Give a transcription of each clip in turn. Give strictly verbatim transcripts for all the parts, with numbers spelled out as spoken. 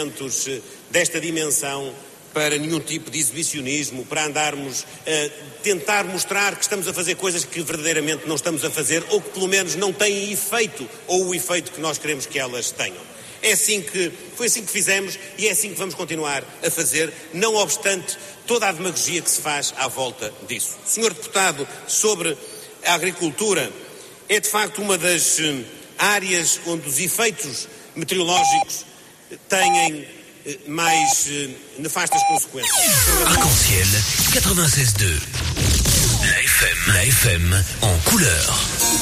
desta dimensão para nenhum tipo de exibicionismo, para andarmos a tentar mostrar que estamos a fazer coisas que verdadeiramente não estamos a fazer ou que pelo menos não têm efeito ou o efeito que nós queremos que elas tenham. É assim que, foi assim que fizemos e é assim que vamos continuar a fazer, não obstante toda a demagogia que se faz à volta disso. Senhor Deputado, sobre a agricultura, é de facto uma das áreas onde os efeitos meteorológicos têm mais nefastas consequências. Arc-en-ciel quatre-vingt-seize deux. La F M, la F M en couleur.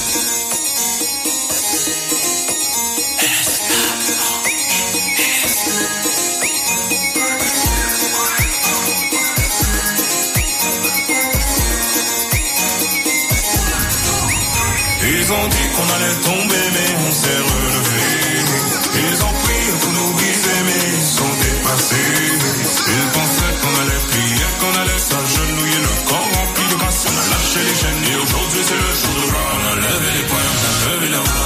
Ils ont dit qu'on allait tomber, mais on s'est relevé. Ils ont pris pour nous briser, mais ils sont dépassés. Ils pensaient qu'on allait plier, qu'on allait s'agenouiller, le corps rempli de grâce. On a lâché les chaînes et aujourd'hui c'est le jour de gloire. On a levé les poings, on a levé la voix.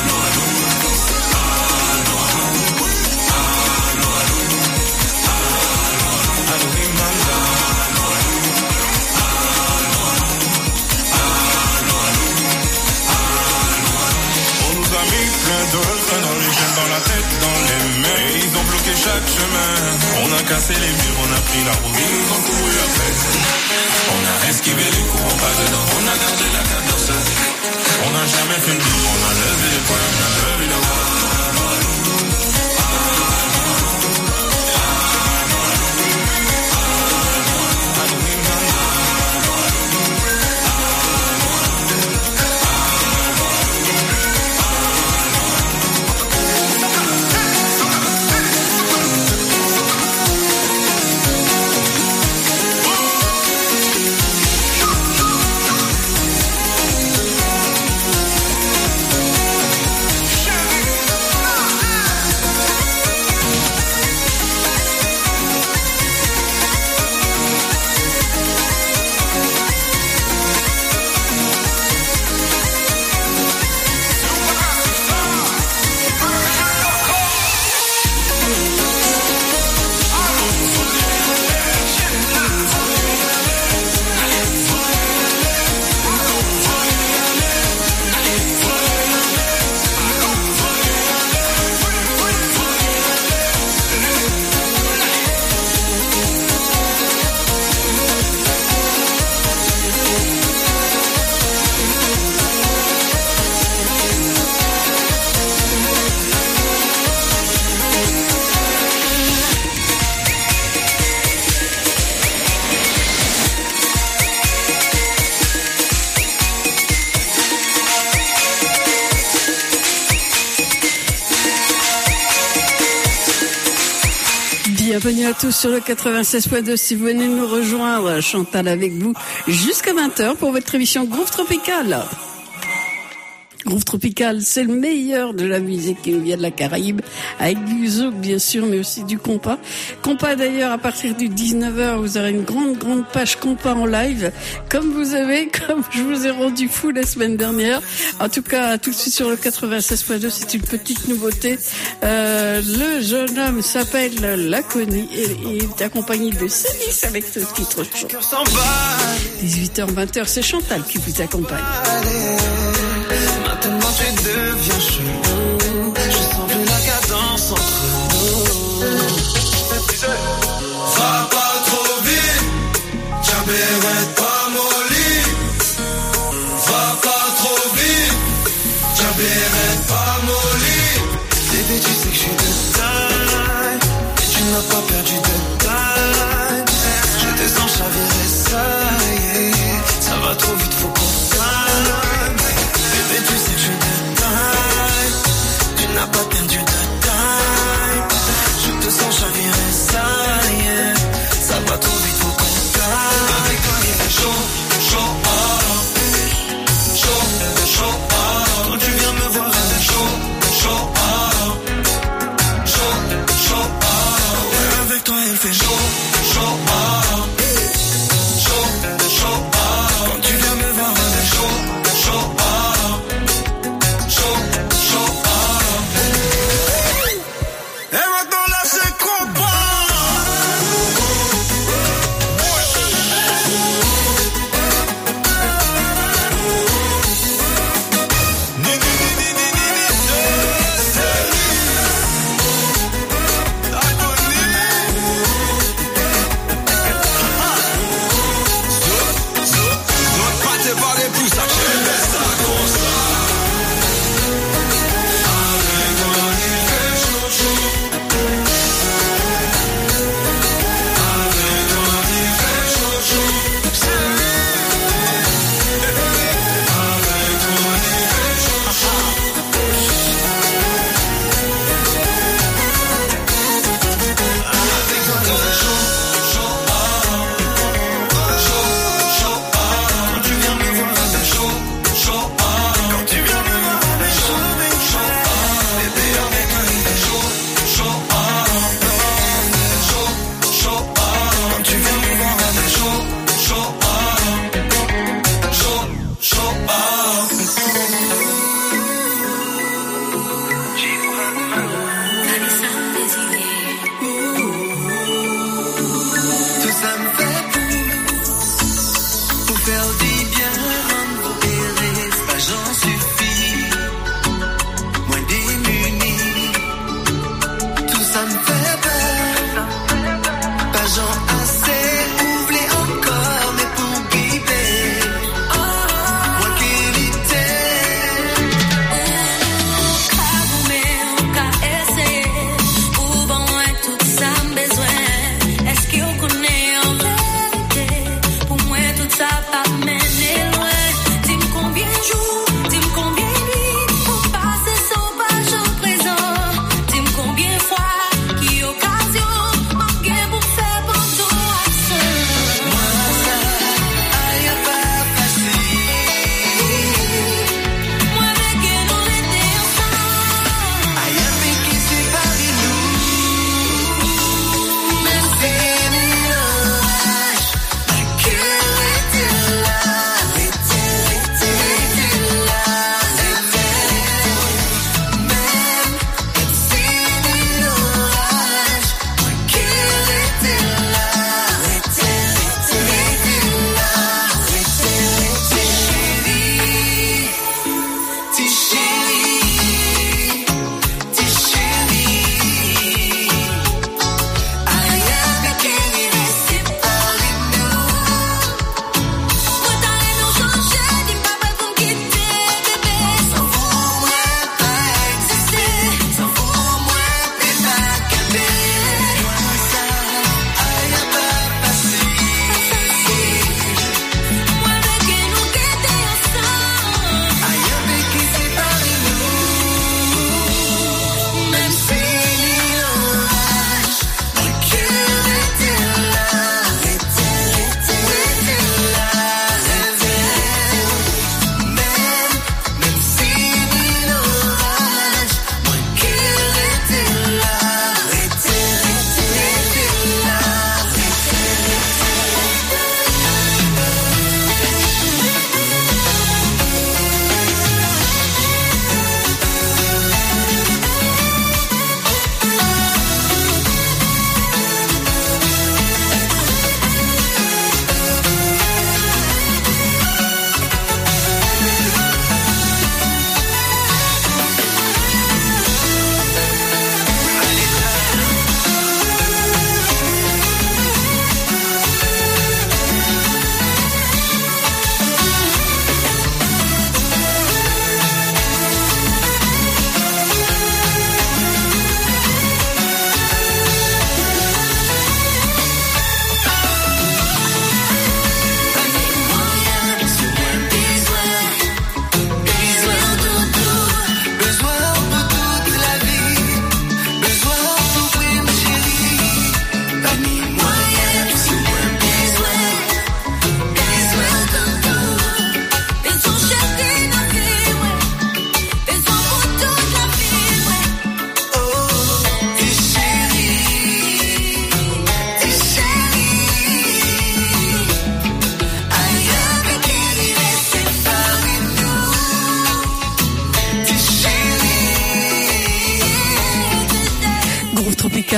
Dans la tête, dans les mains, ils ont bloqué chaque chemin. On a cassé les murs, on a pris la route, ils nous ont couru après. On a esquivé les coups, on pas dedans, on a gardé la cadence. On n'a jamais fait le tour, on a levé les poings, on a levé la voix. Bienvenue à tous sur le quatre-vingt-seize point deux. Si vous venez nous rejoindre, Chantal avec vous jusqu'à vingt heures pour votre émission Groove Tropical. Groove Tropical, c'est le meilleur de la musique qui nous vient de la Caraïbe, avec du zouk bien sûr, mais aussi du compas. Compas d'ailleurs, à partir du dix-neuf heures, vous aurez une grande, grande page compas en live, comme vous avez, comme je vous ai rendu fou la semaine dernière. En tout cas, tout de suite sur le quatre-vingt-seize point deux, c'est une petite nouveauté. Euh, le jeune homme s'appelle Laconi et est accompagné de Salis avec ce titre chaud. dix-huit heures, vingt heures, c'est Chantal qui vous accompagne. Maintenant tu deviens chelou, je sens plus la cadence entre nous. Va pas trop vite, j'appellerai pas molly. Va pas trop vite, j'appellerai pas molly. Bébé tu sais que je suis de taille, et tu n'as pas perdu de taille. Je te sens chavirer, ça y est, ça va trop vite, faut qu'on calme. Bébé, tu sais que je suis de taille, tu n'as pas perdu de taille. Je te sens chavirer, ça y est, ça va trop vite, faut qu'on calme. Avec toi, il fait chaud, chaud, oh, chaud, chaud, oh. Quand tu viens me voir, c'est chaud, chaud, oh, chaud, chaud, oh. Ouais, avec toi, il fait chaud, chaud, oh, chaud, chaud, oh. Quand tu viens me voir, c'est chaud, chaud, oh. Et maintenant là c'est quoi?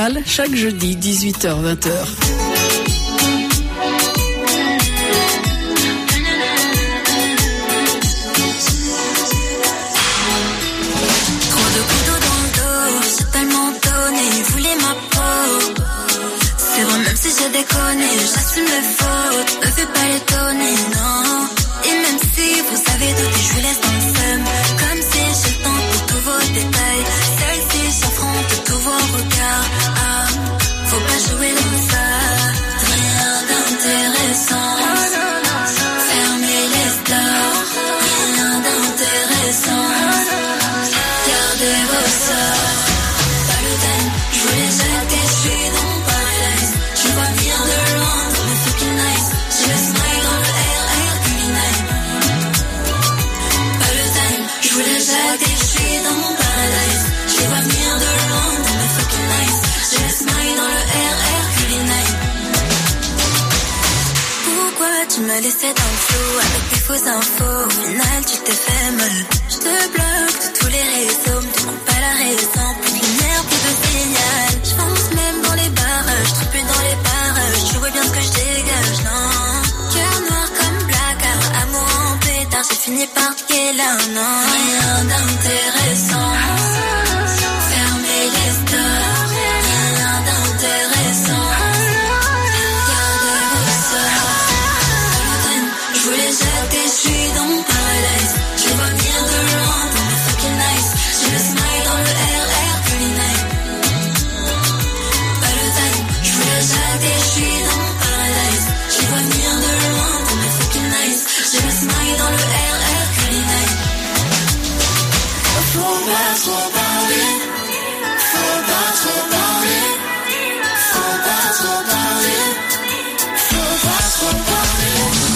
Tropical, chaque jeudi, dix-huit heures vingt heures. Si j'ai déconné, j'assume mes fautes. Me fais pas l'étonner, non. Et même si vous savez douter, je vous laisse dans le seum. Comme si j'ai le temps pour tous vos détails. Celle-ci j'affronte tous vos regards. Ah, faut pas jouer dans ça. Rien d'intéressant. Fermez les stores. Rien d'intéressant. Gardez vos sorts. Pas le time, je vous les jette et je suis dans mon paradise. Je vois venir de loin dans mes fucking nice. J'ai le smile dans le R R culinaire. Pas le time, je voulais jette et je suis dans mon paradise. Je vois venir de loin dans mes fucking nice. J'ai le smile dans le R R culinaire. Pourquoi tu m'as laissé dans le flou avec des fausses infos? Au final tu t'es fait mal. Je te bloque de tous les réseaux. Me demande pas la raison. Plus de lumière, plus de signal. Je fonce même dans les barrages. Je trouve plus dans les parages. Tu vois bien ce que je dégage, non? Cœur noir comme placard. Amour en pétard. J'ai fini par te là, non? Rien d'intéressant. Fermez les stores. Rien d'intéressant. Gardez vos sorts. Je voulais jeter, je suis dans mon paradise. Je vois venir de loin dans mes fucking nice. J'ai le smile dans le R R culinaire. Pas le time, je voulais jeter, je suis dans mon paradise. Je vois venir de loin dans mes fucking nice. J'ai le smile dans le R R culinaire. Faut pas trop parler. Faut pas trop parler. Faut pas trop parler. Faut pas trop parler.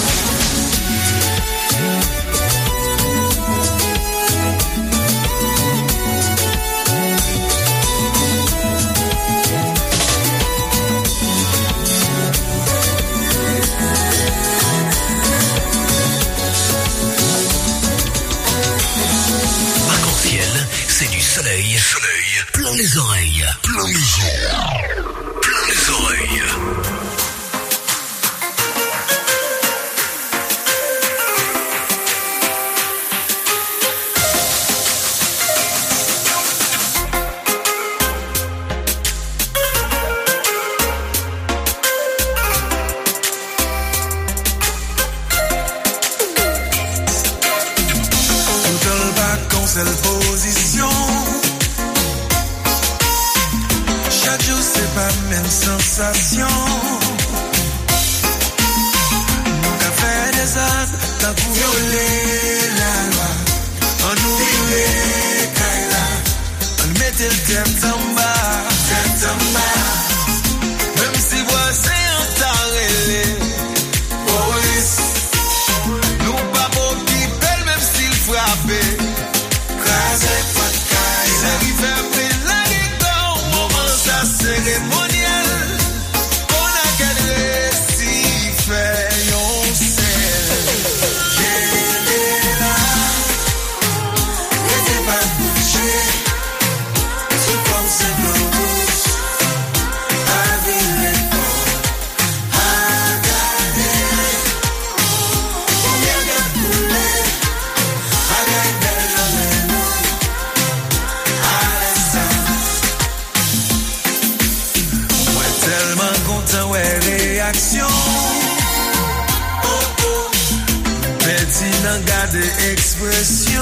C'est du soleil, soleil, plein les oreilles, plein les oreilles, plein les oreilles. Seule position. Chaque jour c'est pas même sensation. Nous qu'a fait des actes, t'as pour violer la loi. On nous vivait Kaila, on mettait le tête en bas, tête en bas. Même si voisin en tarélé, police, nous pas beau qui belle même s'il frappait. Cérémonial, on a qu'à si fait yon sel. J'ai là, n'était pas bouché, tout comme c'est blanc, à vivre à garder. Combien de poulets, à garder le nom, à l'instant. Tellement content, ouais, réaction. Oh, oh. Petit n'en garde expression.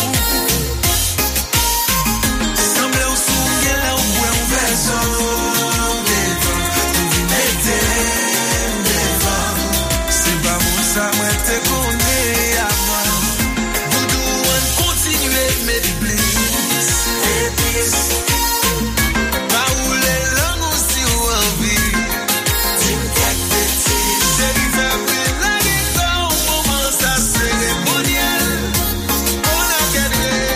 Semble au souvenir, là, on voit un verso. Devant, vous mettez devant. C'est pas bon, ça, moi, te connais à moi. Doudou, on continue à mettre bliss. Épice. Cérémonial, on a gagné.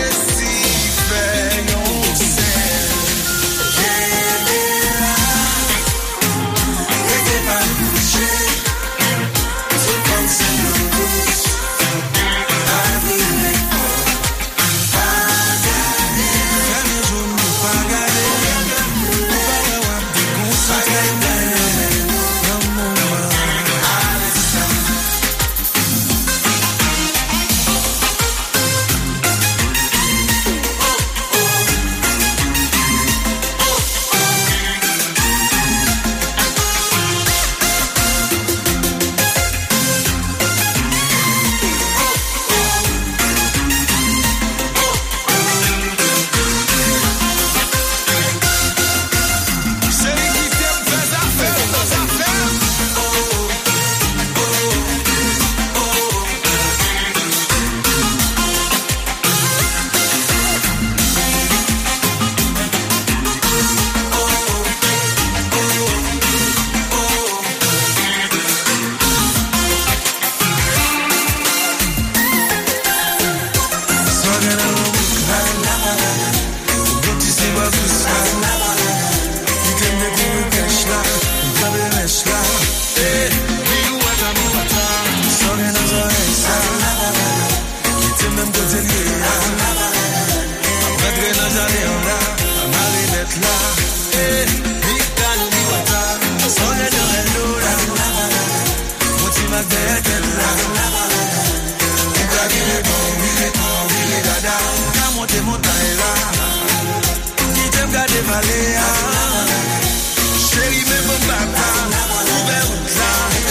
Valéa. Chérie, mais mon papa, ouvert là.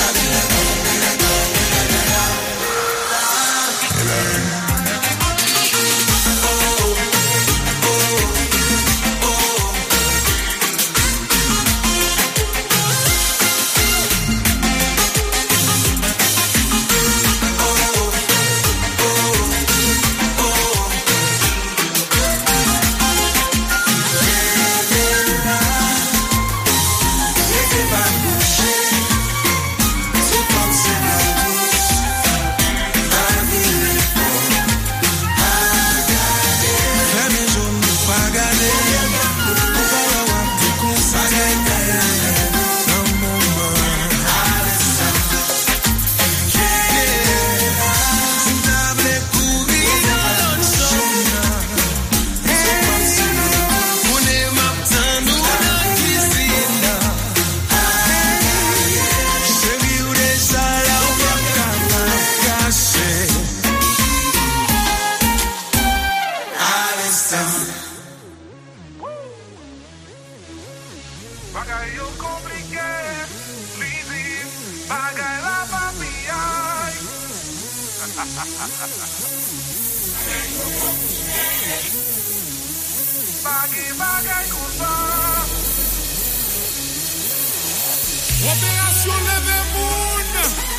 Opération Levé Moon.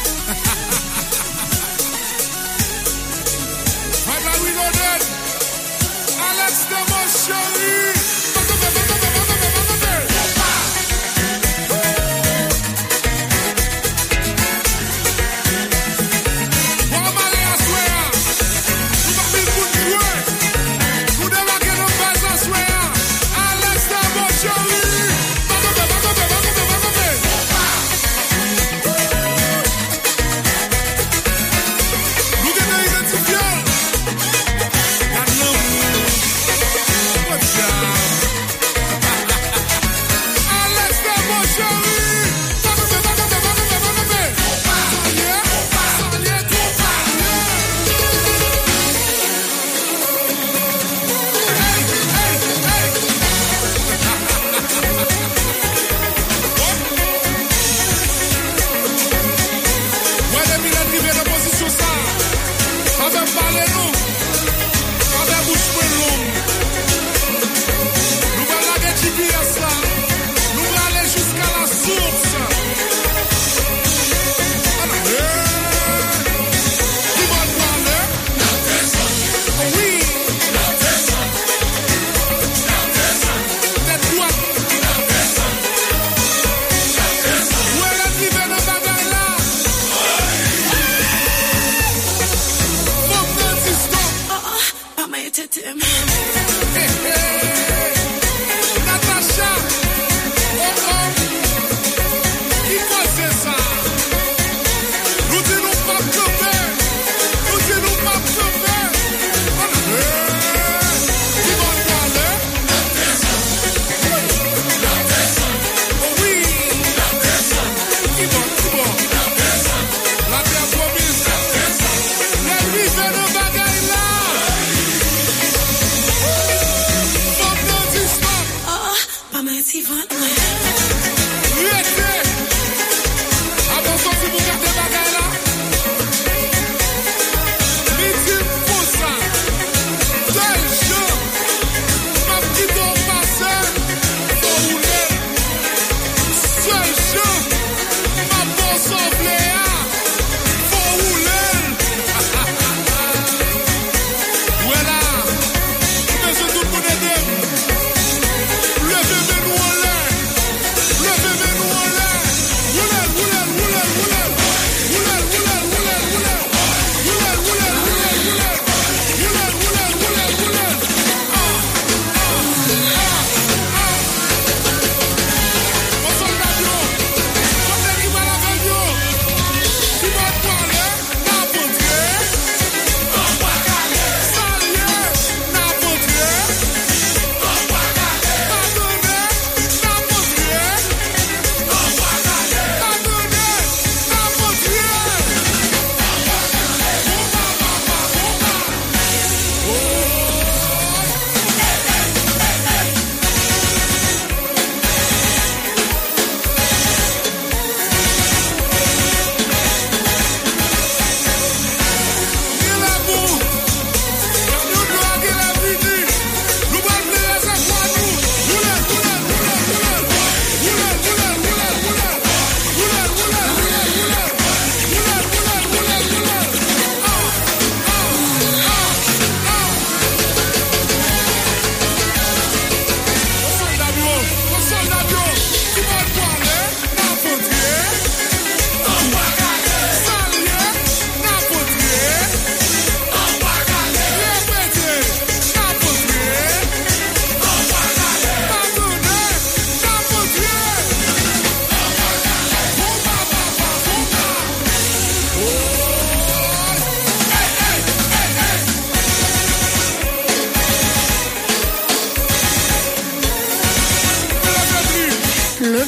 Fabla Reloaded. Alex Demotioni. Yeah.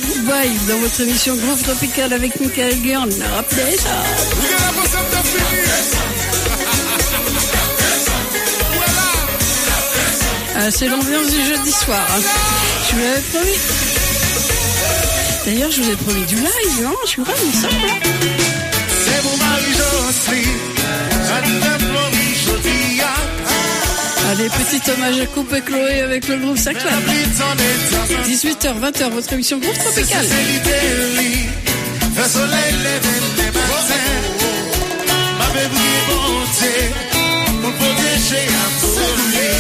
Vibe dans votre émission Groove Tropical avec Michael Guern. Rappelez ça. Ah, c'est l'ambiance du jeudi soir. Hein. Je vous l'avais promis. D'ailleurs, je vous ai promis du live, non? Je suis pas comme ça. Hein. C'est mon mari Jocelyne. Allez, petit hommage à Coupe et Chloé avec le groupe Saclab. dix-huit heures, vingt heures, votre émission Groove Tropical. Le soleil lève les matins. Ma bébé bonté. Mon protéger à folie.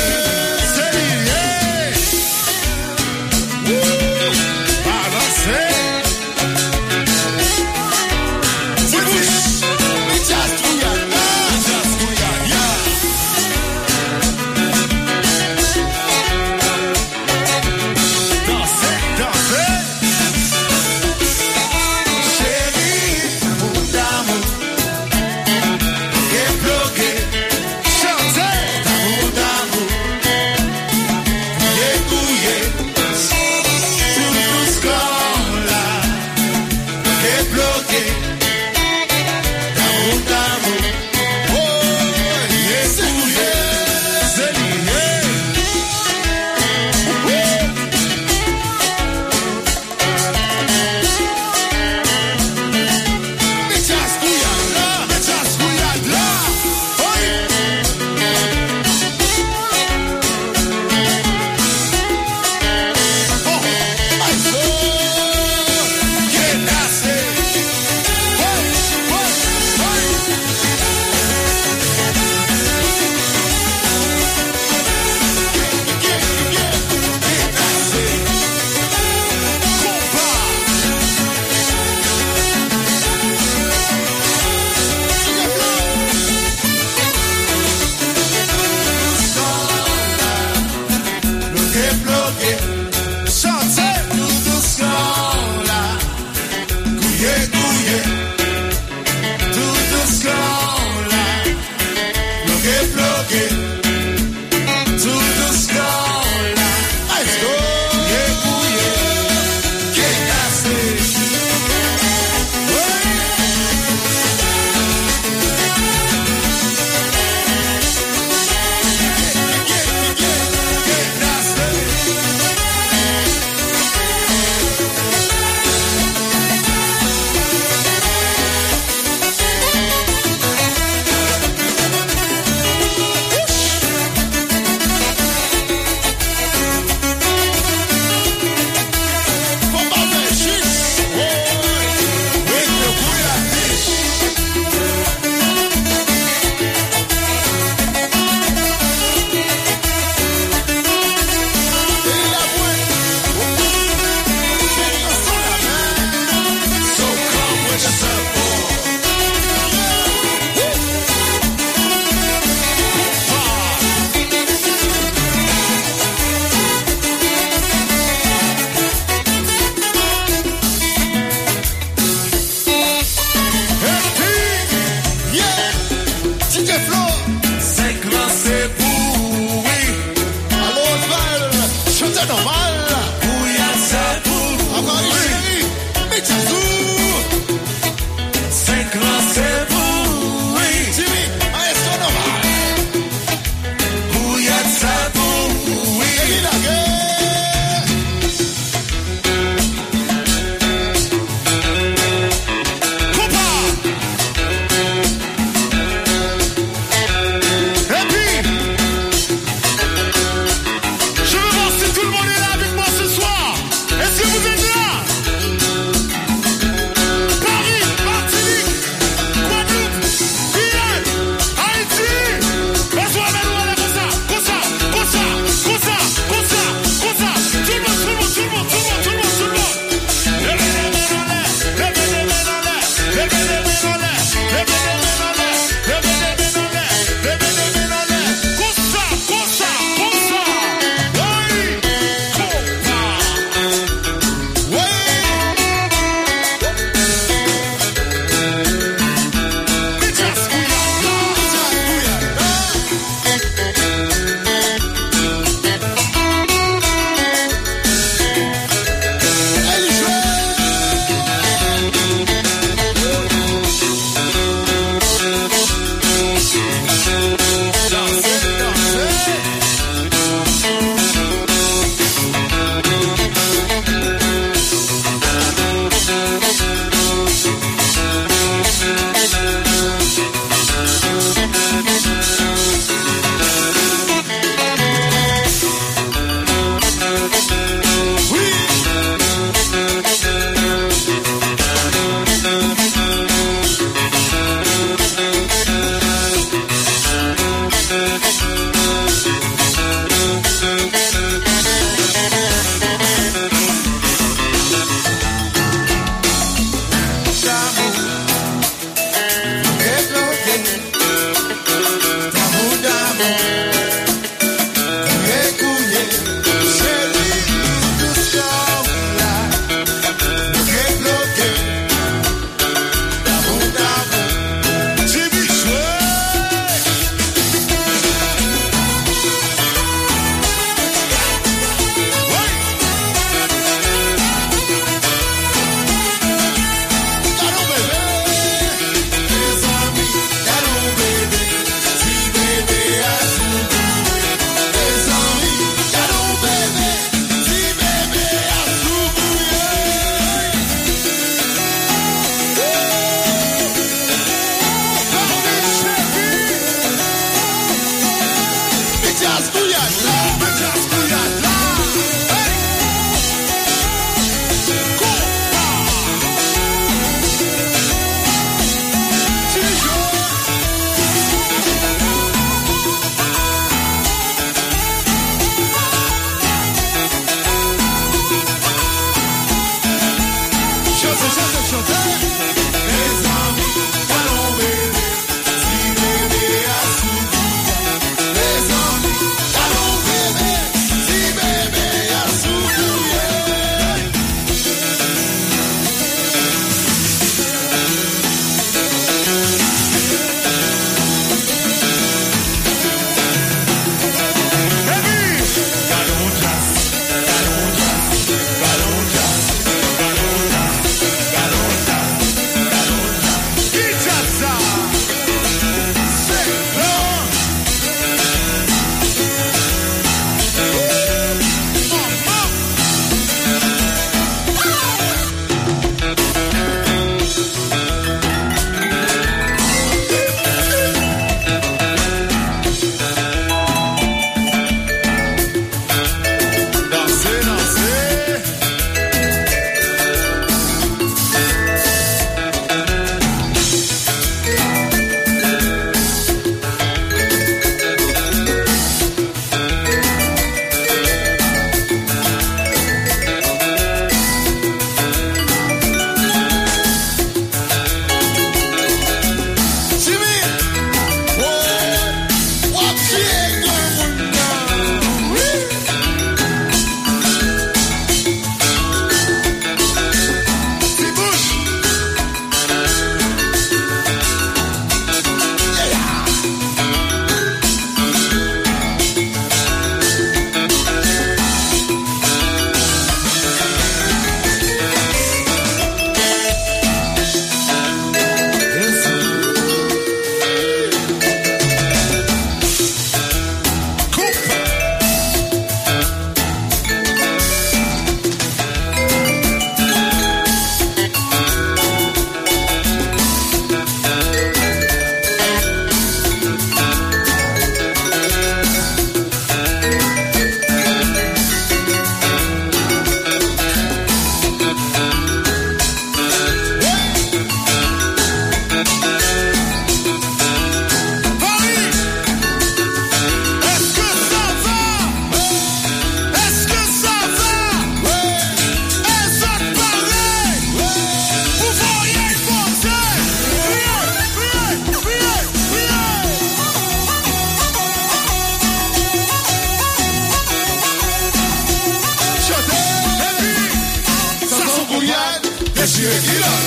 déchiré qui là.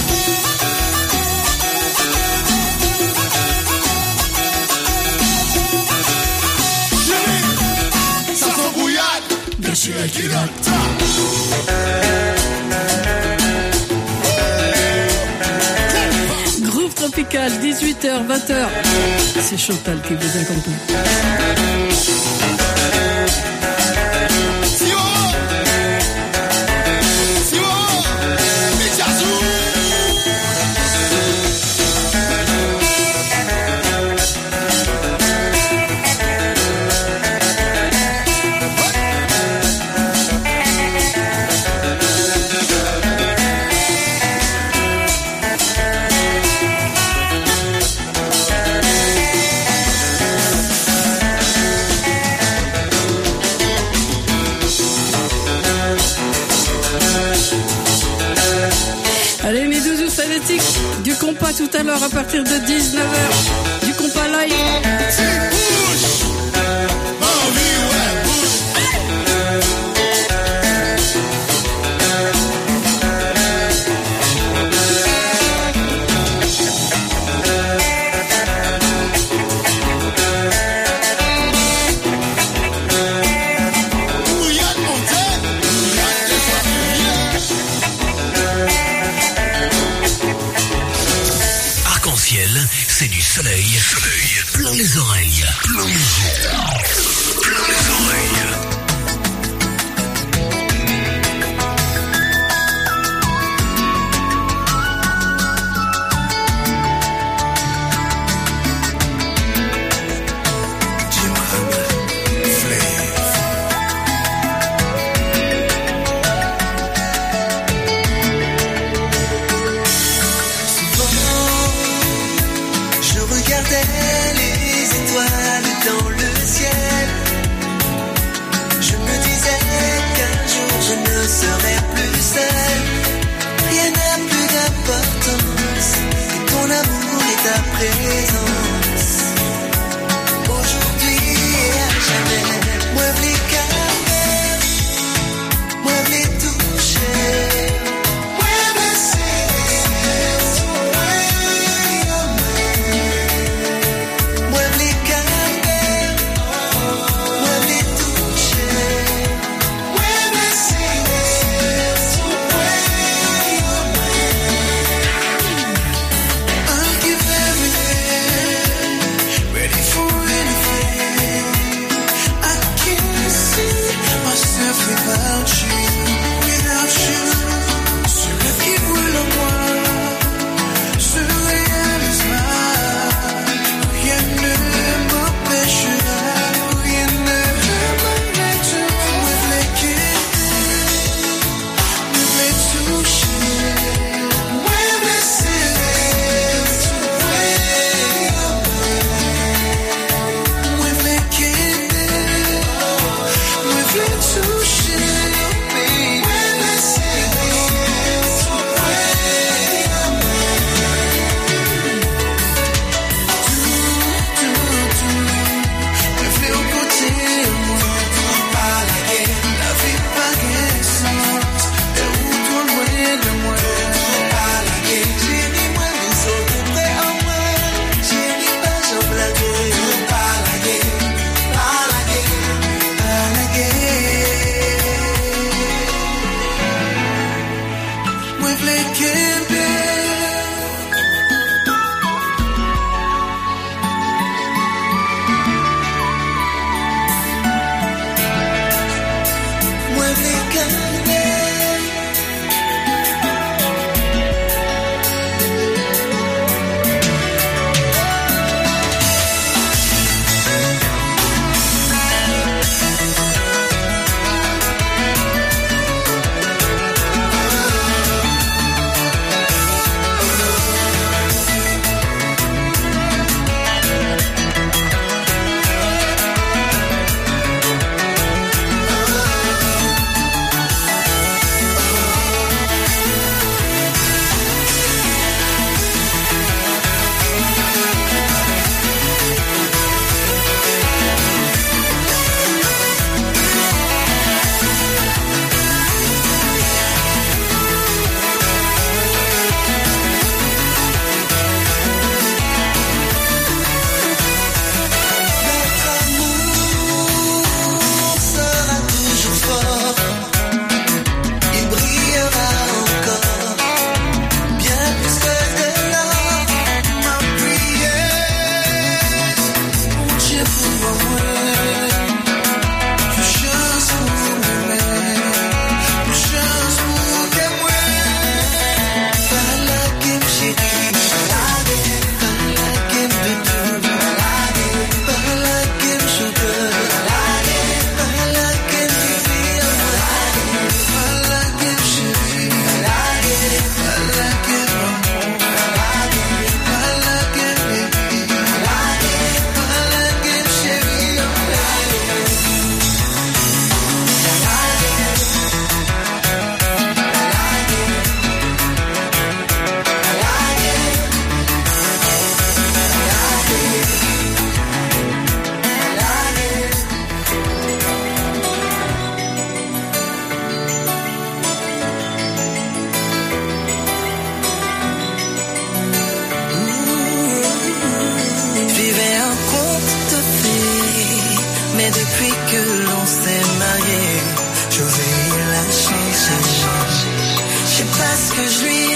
Chérie, ça sent bouillade, déchiré qui là. Groove Tropical, dix-huit heures, vingt heures. C'est Chantal qui vous accompagne. Du compas tout à l'heure à partir de dix-neuf heures. Du compas live. C'est du soleil, soleil, plein les oreilles, plein les yeux, plein les oreilles.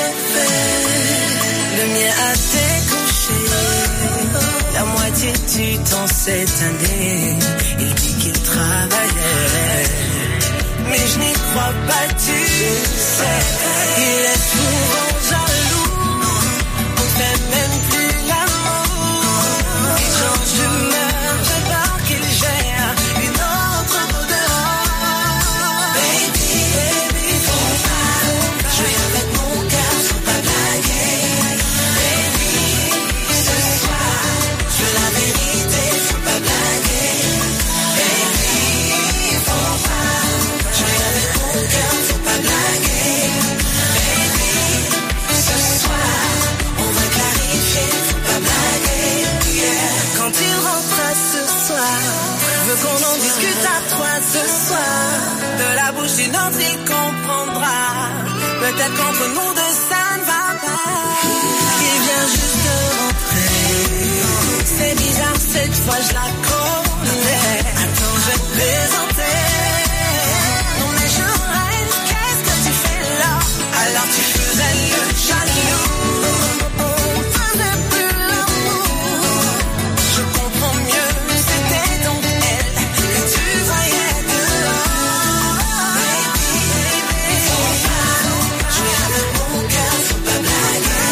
fait le mien à tes couchers. La moitié du temps s'est indé. Il dit qu'il travaillait, mais je n'y crois pas, tu sais. Il est souvent jaloux, on fait même plus l'amour. Il change d'humeur, j'ai peur qu'il gère une autre dehors. Baby, baby, faut pas, je vais avec mon cœur, faut pas blaguer. Baby, ce soir, je veux la vérité, faut pas blaguer. Baby, faut pas, je vais avec mon cœur, faut pas blaguer. Baby, ce soir, on va clarifier, faut pas blaguer. Yeah. Quand il rentre ce soir, veut qu'on en discute à trois ce soir. De la bouche d'une autre, il comprendra. Peut-être qu'entre nous deux, ça ne va pas. Il vient juste de rentrer. C'est bizarre, cette fois je la connais. Attends, je vais te présenter. Non mais je rêve, qu'est-ce que tu fais là? Alors tu faisais le jaloux. On faisait plus l'amour. Je comprends mieux, c'était donc elle que tu voyais dehors. Baby, baby, faut pas jouer avec mon cœur, faut pas blaguer.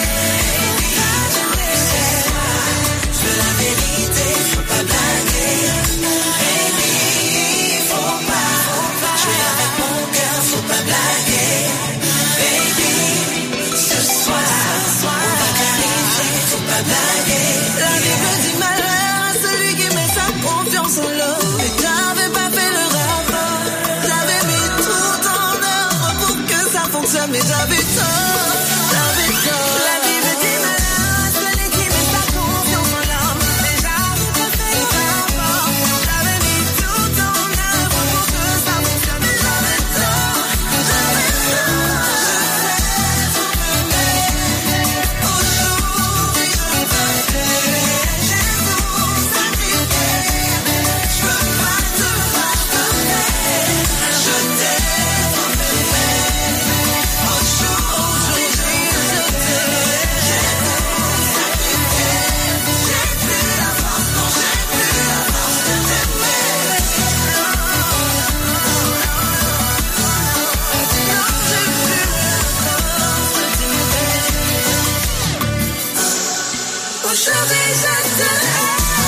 Je veux la vérité, faut pas blaguer. Baby, faut pas jouer avec mon cœur, faut pas blaguer. Baby, ce soir, on va clarifier, faut pas blaguer. La vie me dit malheur à celui qui met sa confiance en l'autre. Mais t'avais pas fait le rapport. T'avais mis tout en œuvre pour que ça fonctionne, mais t'avais tort, t'avais tort. La vie me dit malheur à celui qui met sa confiance en l'homme. Mais j'avais pas fait le rapport. T'avais mis tout en œuvre pour que ça fonctionne, mais j'avais tort, j'avais tort. Aujourd'hui, je veux te faire. J'ai tout sacrifié. Je peux pas te pardonner. Je t'ai trompé. Aujourd'hui, je te fais. J'ai tout sacrifié. J'ai plus la force, non, j'ai plus la force de t'aimer. Non, j'ai plus la force de t'aimer. Aujourd'hui, je te hais.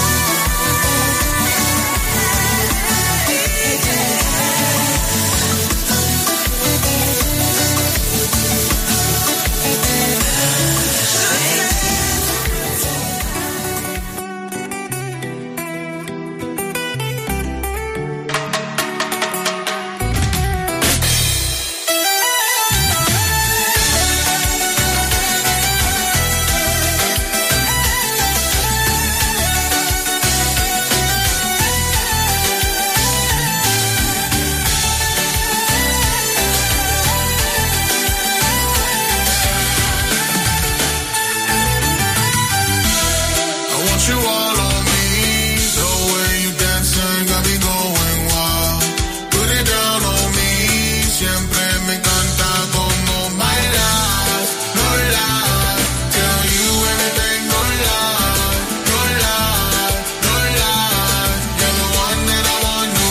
I want you all on me. The way you dancing got me going wild. Put it down on me. Siempre me encanta como bailas. No lie. Tell you everything. No lie. No lie. No lie. You're the one that I want. No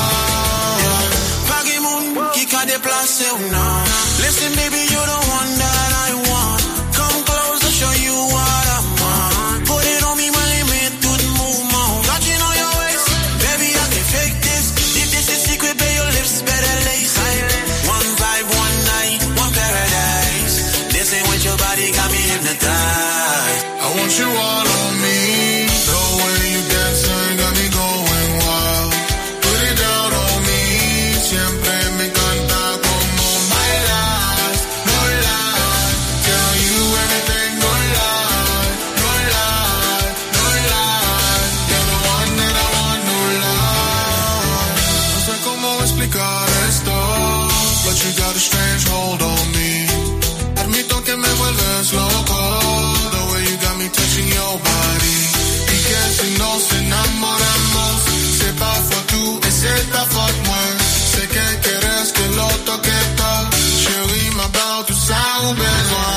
lie. Pagimoun qui qu'a déplacé ou non. Listen baby, you're the one that I want. Come close, I'll show you what I want. Put it on me, my limit to the movement. Touching on your waist, baby I can fake this. If this is secret, baby your lips better lace. One vibe, one night, one paradise. This ain't what your body got me hypnotized. I want you all on me. The way you dancing got me going wild. Put it down on me. Siempre me encanta como bailas. No lie. Tell you everything. No lie. No lie. No lie. You're the one that I want. No lie. No sé cómo explicar esto, but you got a strange hold on me. Admito que me vuelves loco. The way you got me touching your body. Y que si nos enamoramos, c'est parfois tout et c'est ta faute, moi. Sé que quieres que lo toque todo. Chérie, ma bout tout ça. au besoin.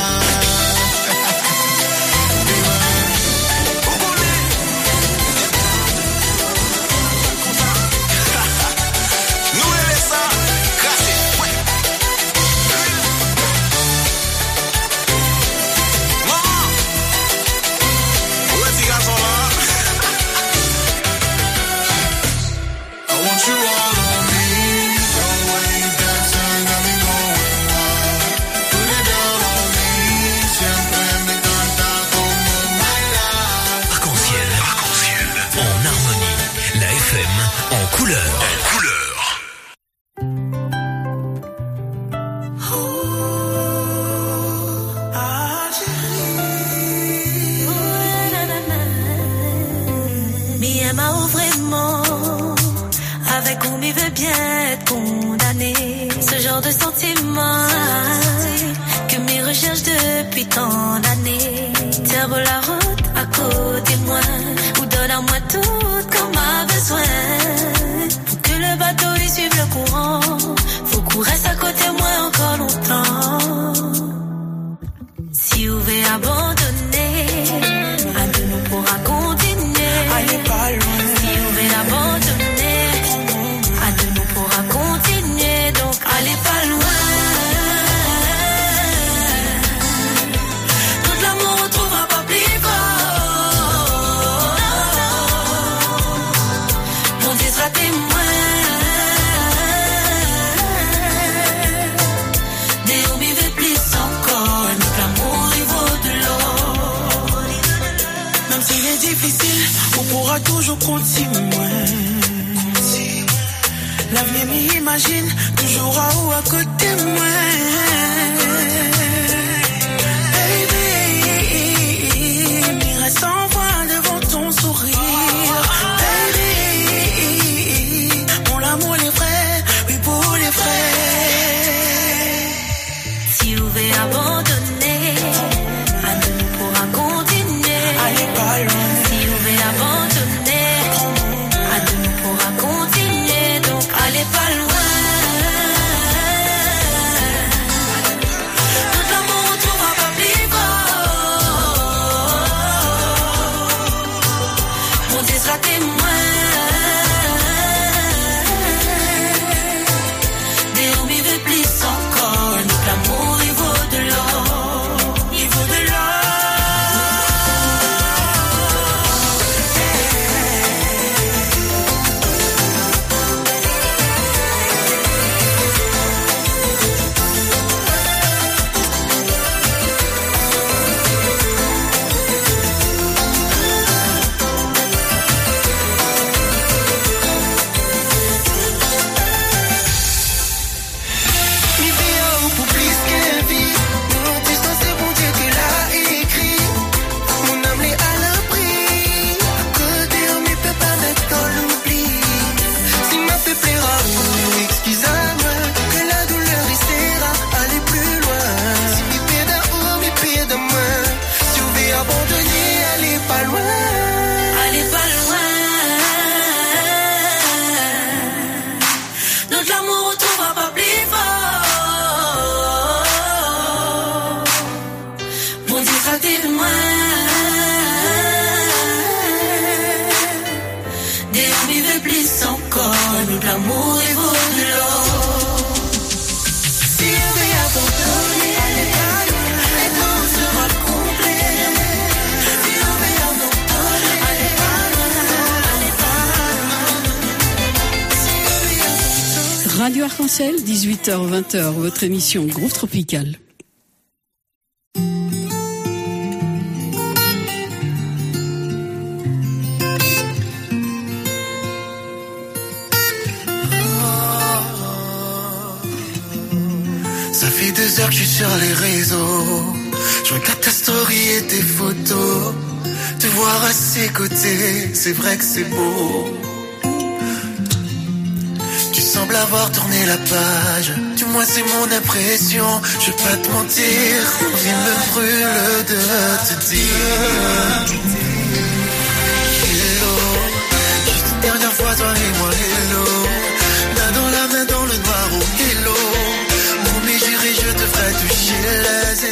Radio Arc-en-Ciel, dix-huit heures vingt heures, votre émission Groove Tropical. Ça fait deux heures que je suis sur les réseaux. Je regarde ta story et tes photos. Te voir à ses côtés, c'est vrai que c'est beau. Tu sembles avoir tourné la page. Du moins c'est mon impression. Je vais pas te mentir, il me brûle de te dire hello. Juste une dernière fois toi et moi hello. Main dans la main dans le noir, oh hello. Promis juré je te ferai toucher les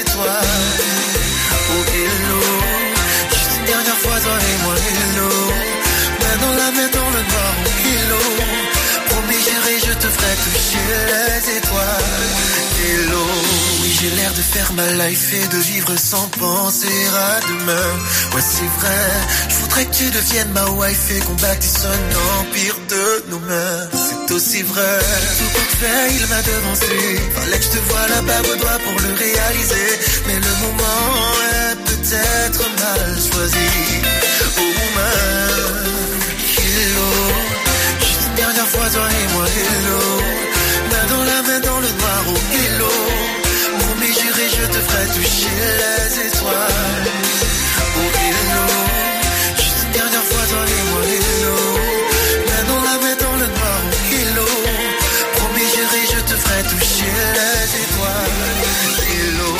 les étoiles. Hello, oui j'ai l'air de faire ma life et de vivre sans penser à demain. Ouais c'est vrai, je voudrais que tu deviennes ma wife et qu'on bâtisse un empire de nos mains. C'est aussi vrai, tout compte fait il m'a devancé. Fallait que je te voie la bague au doigt pour le réaliser. Mais le moment est peut-être mal choisi. Oh man, hello, juste une dernière fois toi et moi, hello. Main dans la main dans le noir, oh hello. Promis juré je te ferai toucher les étoiles. Oh hello, juste une dernière fois toi et moi, hello. Main dans la main dans le noir, oh hello. Promis juré je te ferai toucher les étoiles. Hello.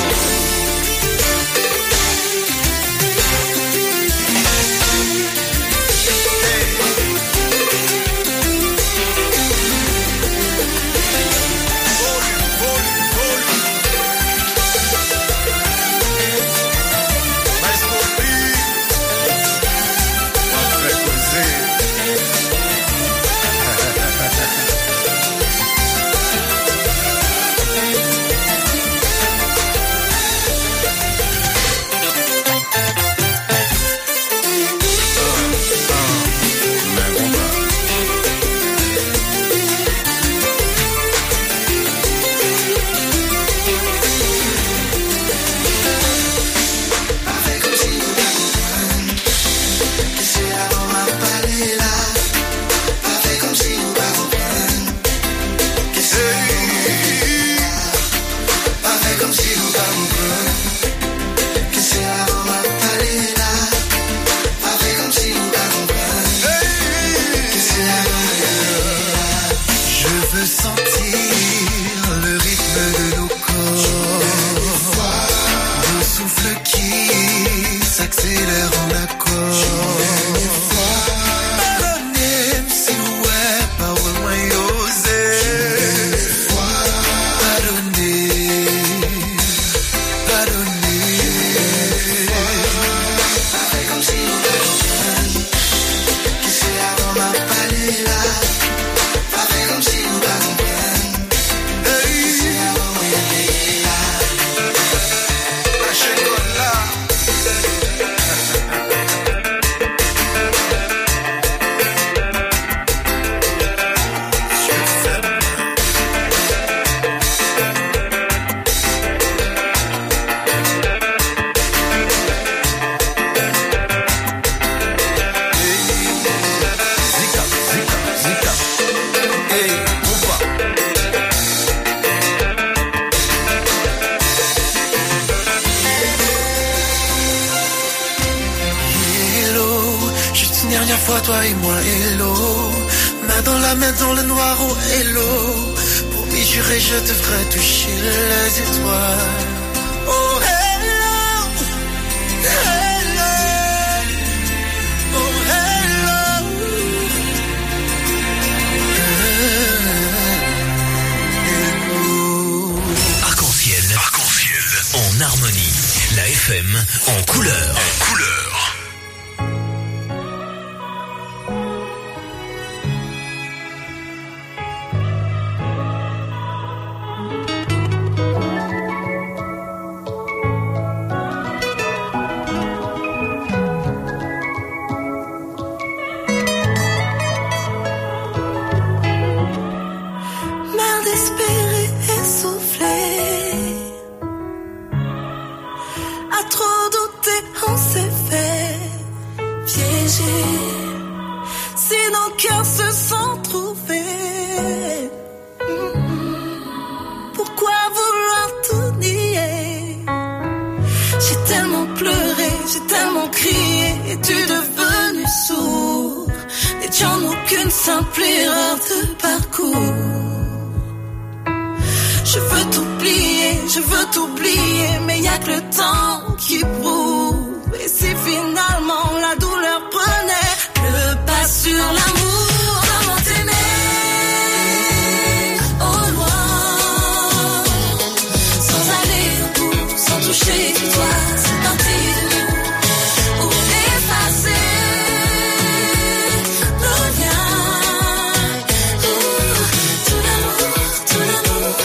Tout l'amour, tout l'amour.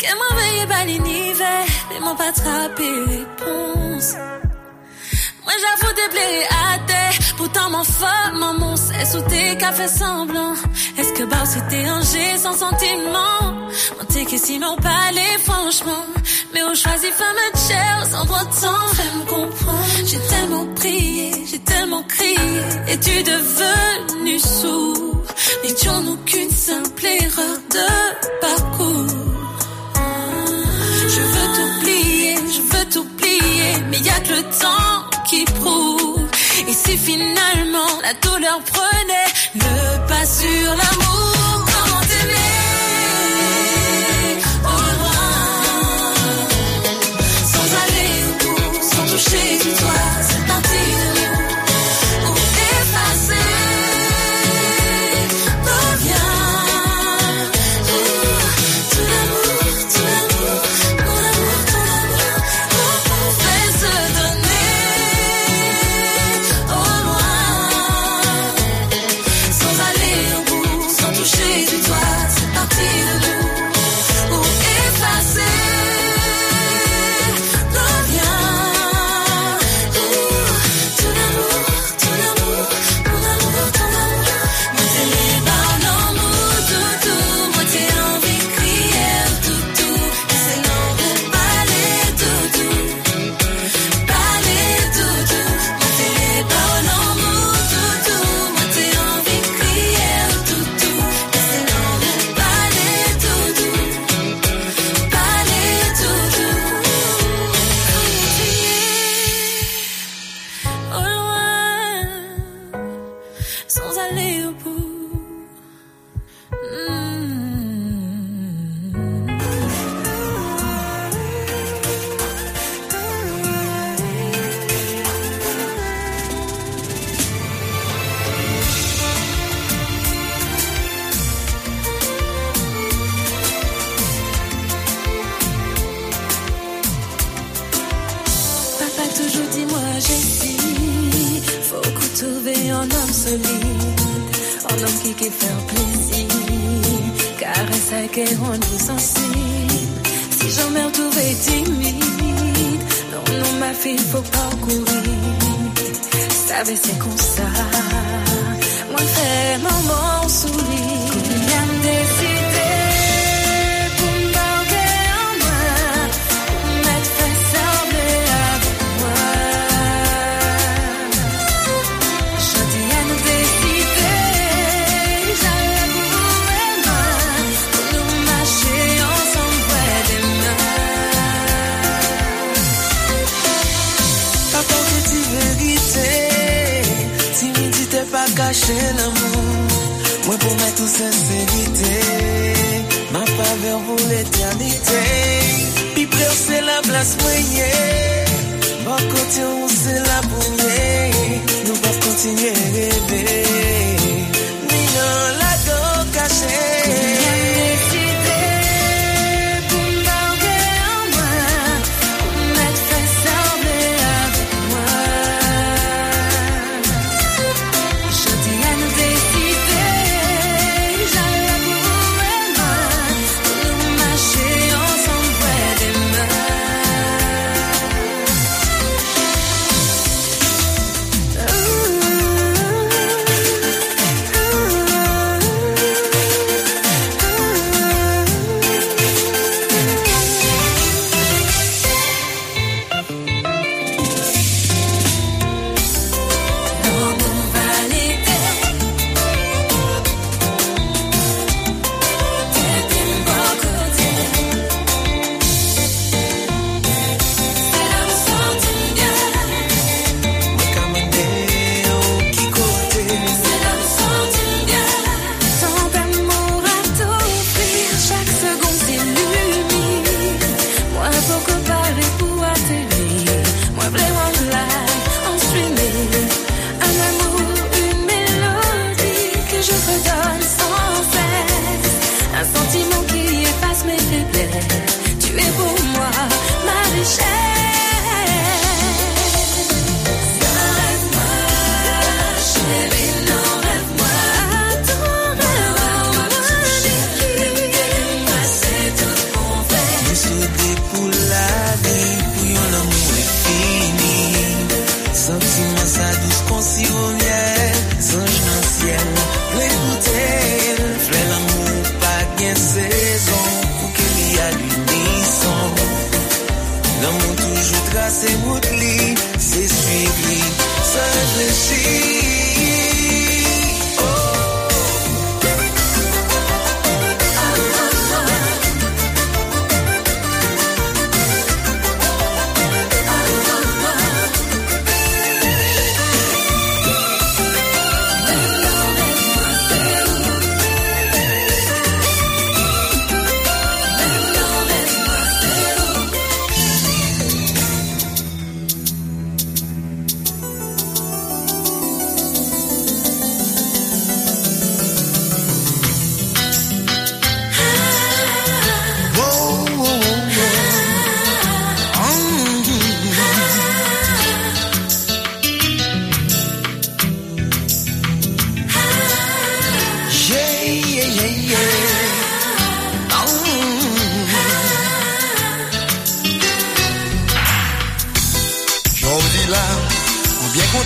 Qu'elle m'a veillé par l'univers, mais m'a pas attrapé réponse. Moi j'avoue déblé à terre, pourtant mon femme, maman c'est sauté qu'a fait semblant. Est-ce que bah c'était un jet sans sentiment? On t'est que si m'en parlait franchement. Mais on choisit femme et chair sans pourtant fais me comprendre. J'ai tellement prié, j'ai tellement crié, et tu devenu sourd. N'étions-nous qu'une simple erreur de parcours. Je veux t'oublier, je veux t'oublier, mais y'a que le temps qui prouve. Et si finalement la douleur prenait le pas sur l'amour, comment t'aimer au loin, sans aller au bout, sans toucher du doigt cette partie de nous, ou effacer, reviens. Tout l'amour, tout l'amour, mon amour, ton amour, on pouvait se donner au loin, sans aller au bout, sans toucher du doigt cette partie de nous, ou effacer, reviens. Tout l'amour, tout l'amour, mon amour, ton amour, moi t'es libre, non, mon doudou, moi t'es envie de crier, doudou, et c'est non, vous parlez, doudou, parlez, doudou, moi t'es libre, non, mon doudou, moi t'es envie de crier, doudou, et c'est non, vous parlez, doudou, parlez, doudou, au loin, sans aller au bout. Papa toujours dit moi j'ai dit, faut qu'on trouve un homme solide, un homme qui peut faire plaisir, car ça qui rend nous sensibles. Si jamais on trouvait timide, non non ma fille faut pas courir, savez c'est comme ça. Moi fais maman sourire, combien me décider. Cacher l'amour, moi pour mettre toute sincérité, ma faveur pour l'éternité. Puis c'est la place moyenne, bon côté on c'est la bouillée, nous pouvons continuer à rêver, ni dans la go cachée.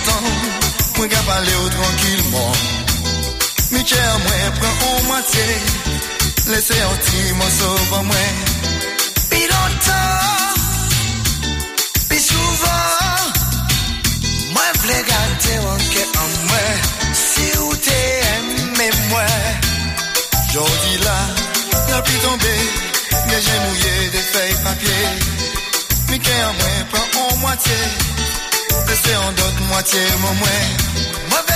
content, moi qu'à parler tranquillement. Michel, moi, prends en moitié, laissez un petit morceau pour moi. Puis longtemps, puis souvent, moi, je voulais garder un cœur en moi. Si vous t'aimez, moi, j'aujourd'hui là, la pluie tombée, mais j'ai mouillé des feuilles papier. Michel, moi, prends en moitié, laissez en d'autres moitié, mon moi. Moi, vais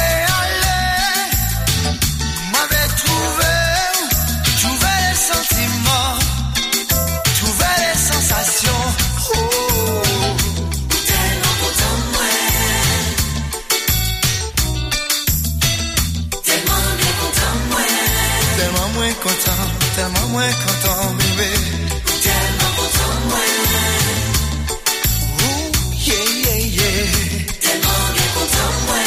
trouver les sentiments, trouver les sensations. Oh, tellement content moi, tellement bien content moi, tellement moins content, tellement moins content, bébé. Tellement content moi, oh yeah yeah yeah, tellement bien content moi.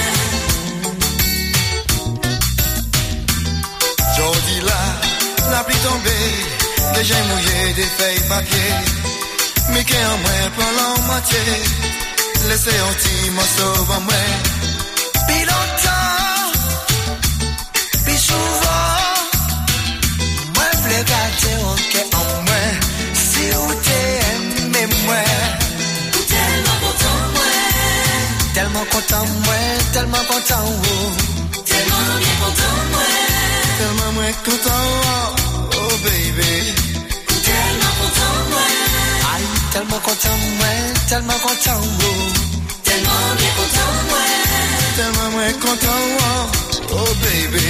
Aujourd'hui là, la pluie tombée, déjà mouillé des feuilles papier. Mais qu'un moins prend la moitié, laissez un petit morceau pour moi. Puis longtemps, puis souvent, moi je voulais garder un cœur en moi. Si vous t'aimez moi, Tellement content moi, tellement content moi, tellement content oh. tellement bien content moi, Tellement moins content, oh baby. tellement content moi, Aïe, tellement content, moi, tellement content, oh. tellement bien content moi, Tellement moins content, oh, oh baby.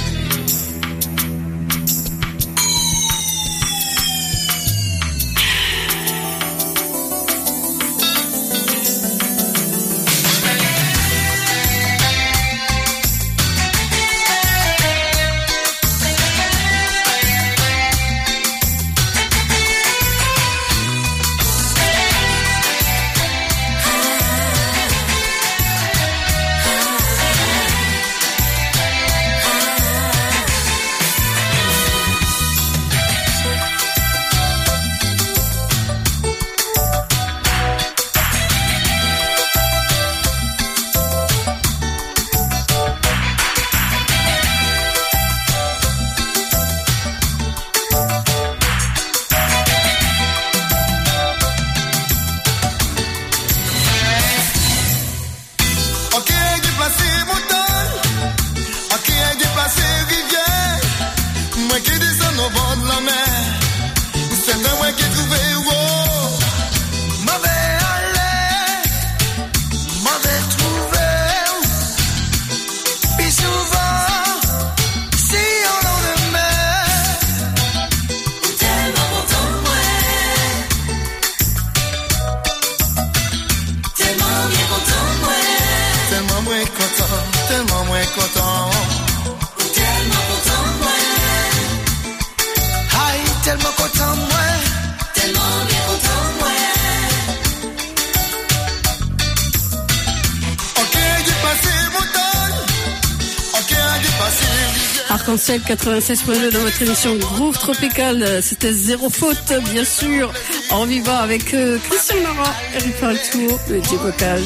Arc-en-Ciel quatre-vingt-seize point deux dans votre émission Groove Tropical. C'était Zéro Faute, bien sûr. En vivant avec euh, Christian Lara, Eric Faltour, le débocage.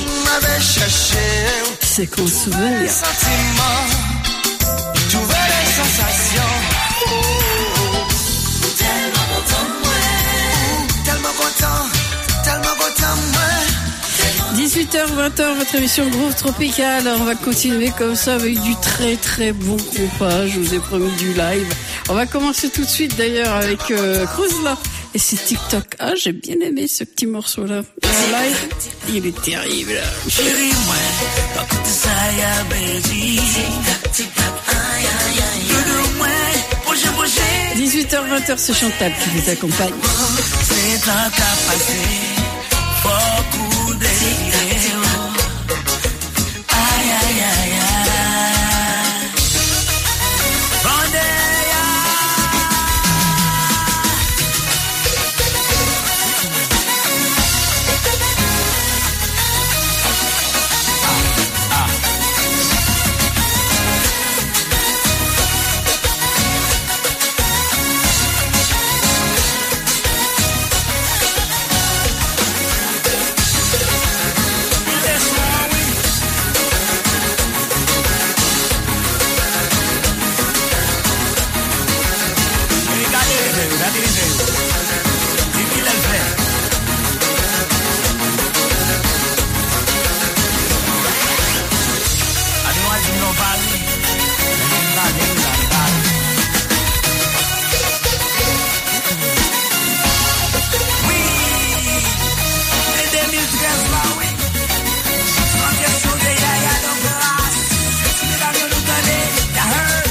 C'est qu'on se souvient. dix-huit heures vingt, votre émission Groove Tropical. On va continuer comme ça avec du très très bon compas. Je vous ai promis du live. On va commencer tout de suite d'ailleurs avec euh, Cruzla et c'est TikTok. Ah, j'ai bien aimé ce petit morceau là. En live, il est terrible. dix-huit heures vingt, c'est Chantal qui vous accompagne. Ay, ay, ay, ay. dirigez-vous, la dirigez-vous. Dis qu'il le fait. Allez-moi, dis-nous, Paris. Paris, Paris, Paris. Oui, et deux mille treize, là, oui. Sans question de yaya, donc, grâce. Mesdames, nous nous connaissons, y'a heard.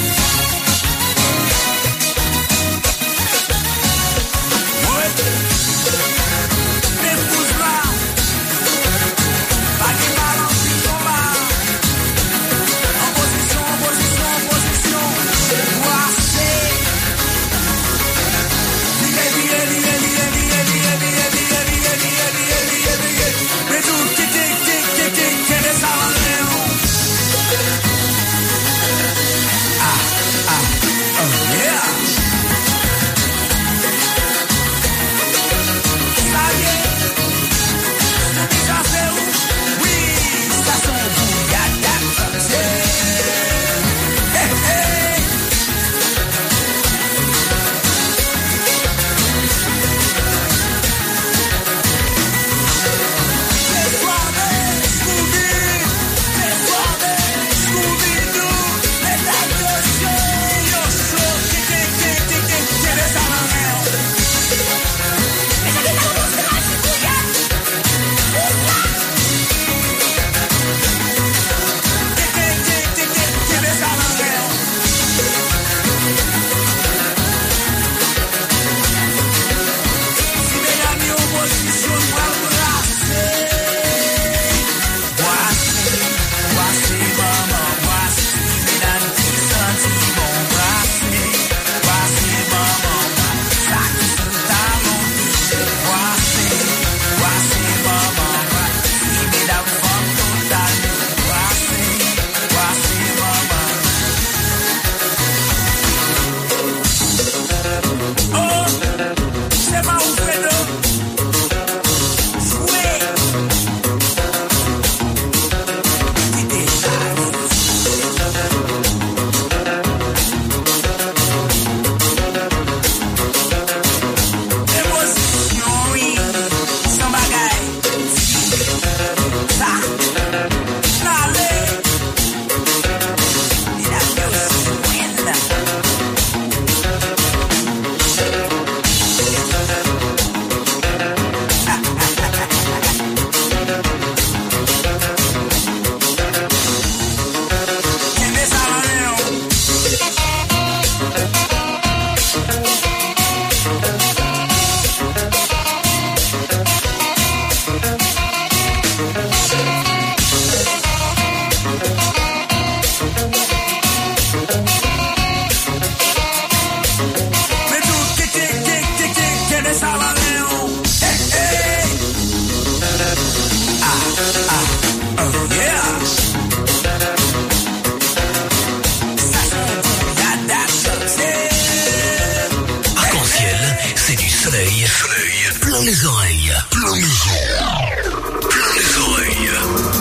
Plein les oreilles, plein les oreilles, plein les oreilles.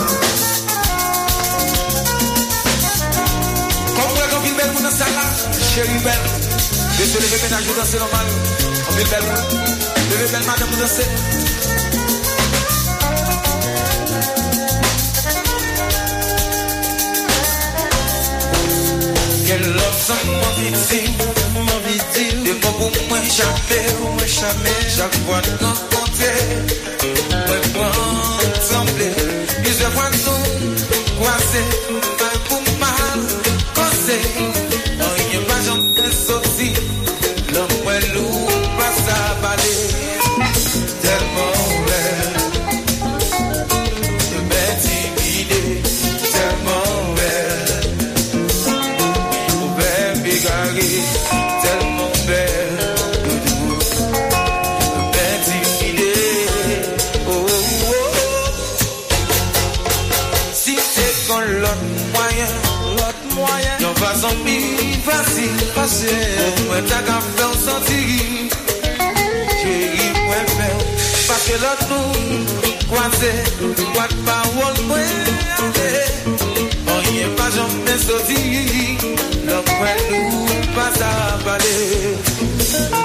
Comme vous avez belle pour danser là, chérie belle. Laissez lever ménage pour danser normal. On est belle. Levez belle madame pour danser. Quel love ça m'a dit, m'a dit. De bon pour moi jamais, moi jamais. Chaque fois nous rencontrer, moi prendre trembler. Plusieurs fois nous croiser, pas pour mal causer. Rien pas jamais sorti. L'homme moi lourd passe à balai. Tellement belle, je m'intimidé. Tellement belle, il pouvait m'égarer. Tellement belle, je m'intimidé. Oh, oh, oh. Si c'est qu'on l'autre moyen, l'autre moyen, y'en va sans mille facile, facile. Moi t'as qu'à faire sentir. Chérie, moi faire. Parce que l'autre nous croisé, quoi de parole, moi on y est pas jamais sorti. L'homme, moi nous passe à parler.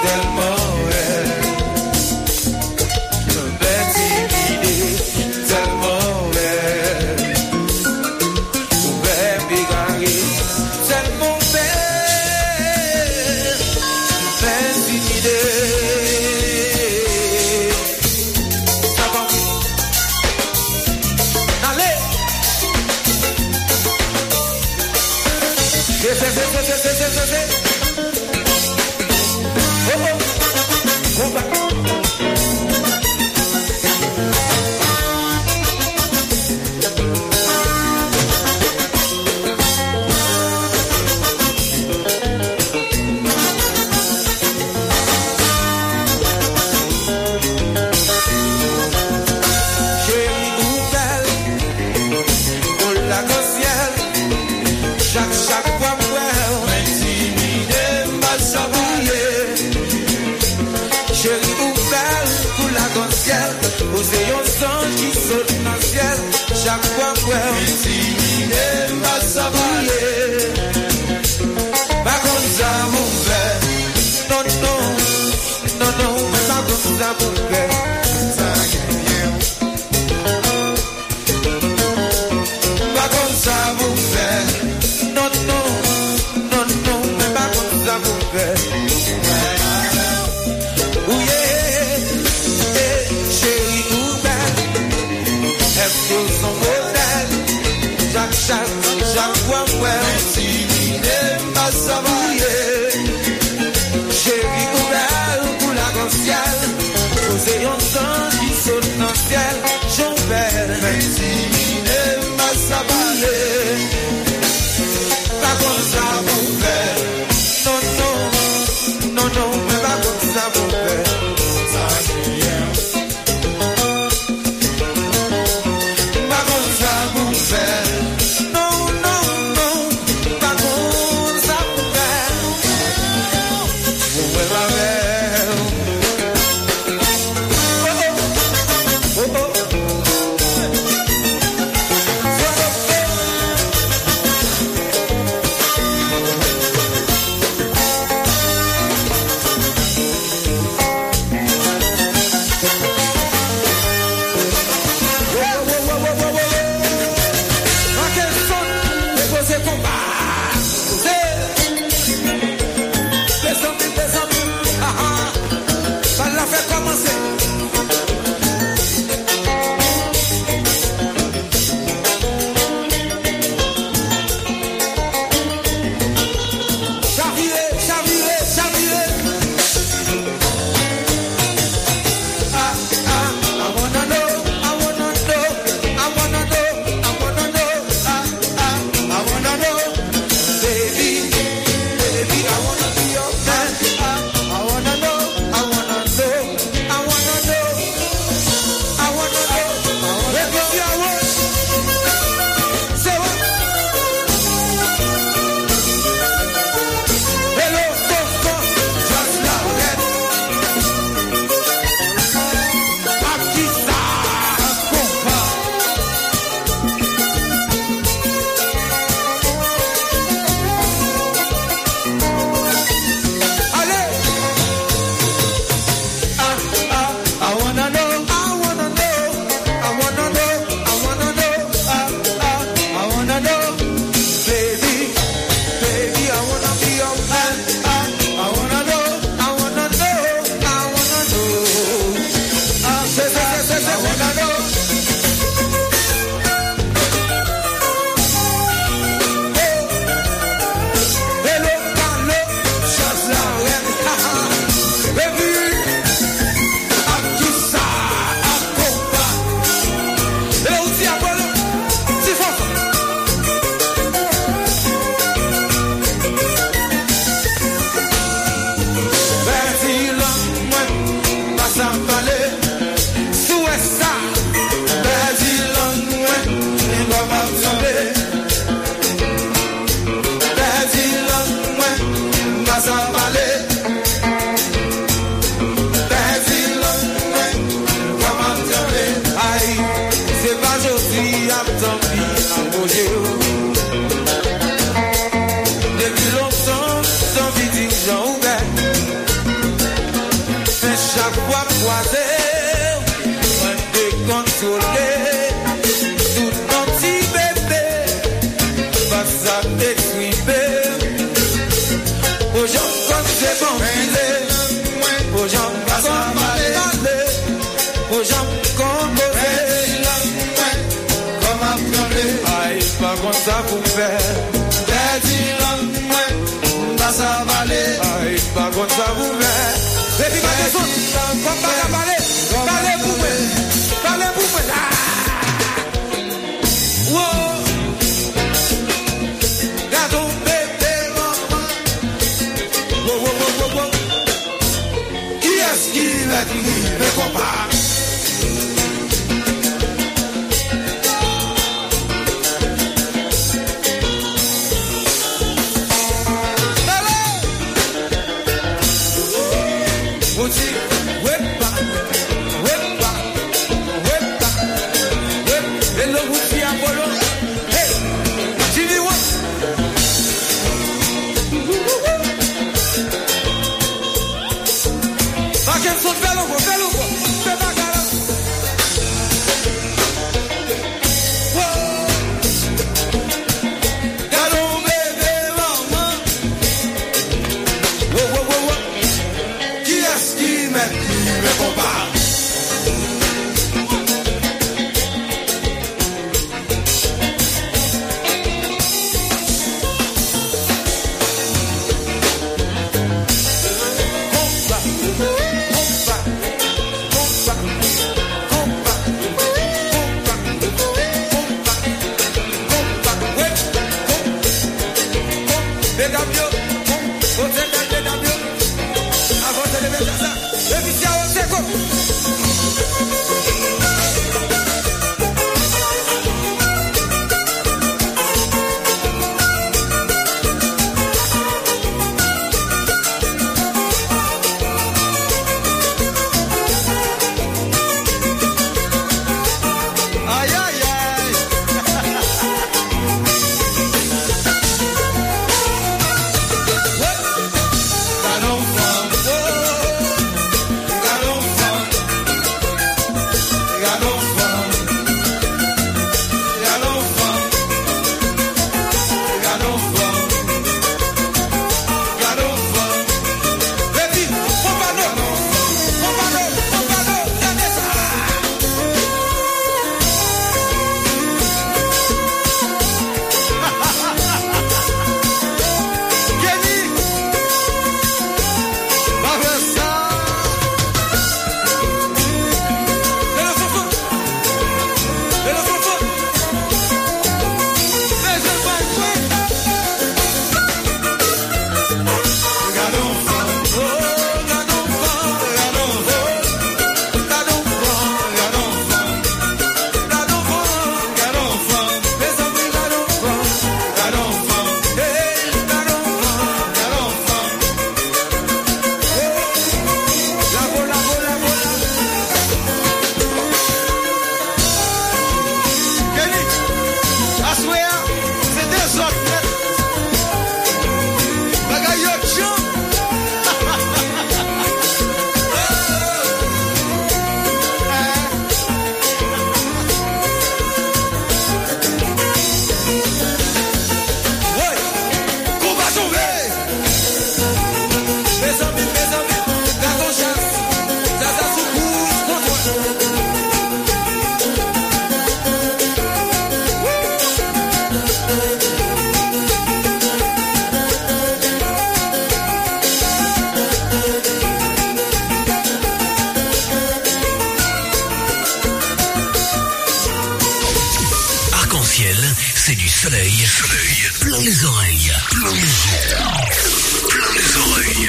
Aujourd'hui, comme c'est bon, il est puis pas de son. Comme pas parler, parlez pour moi. Parlez pour moi. Wow. Gardons bébé maman. Wow, wow, wow, wow, wow. Qui est-ce qui va dire mes compas? c'est du soleil, soleil, plein les oreilles, plein les yeux, plein les oreilles.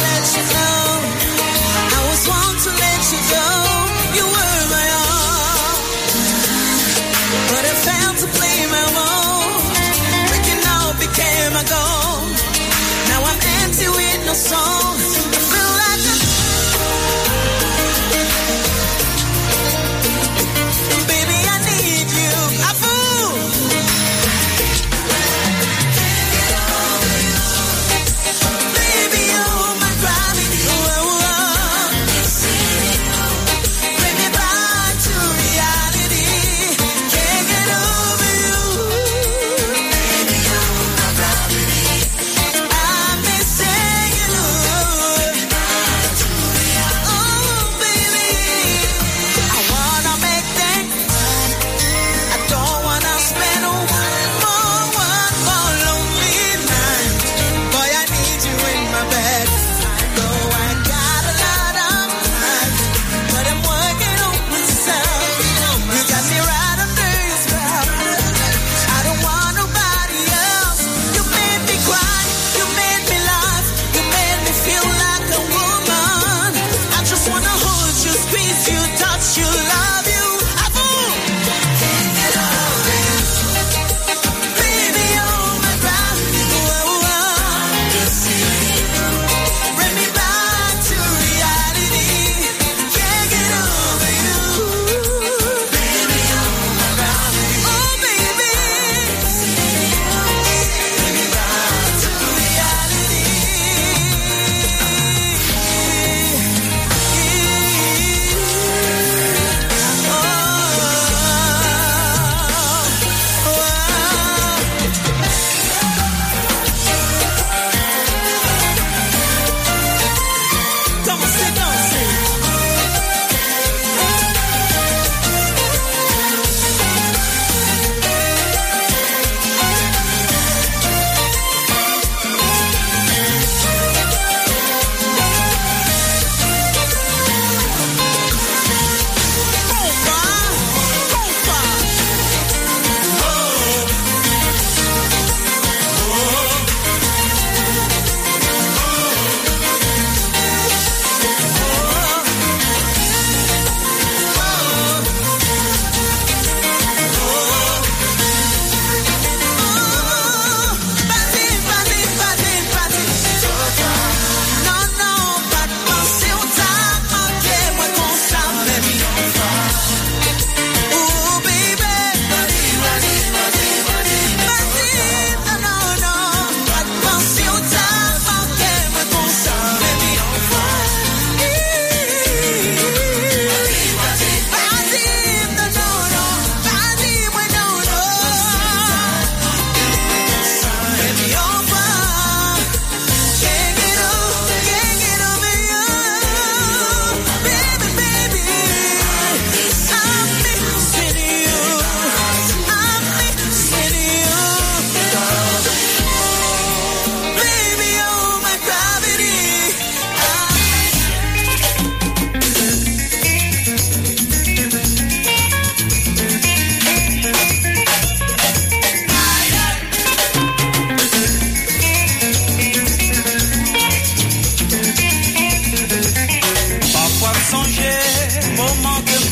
To let you go, you were my all.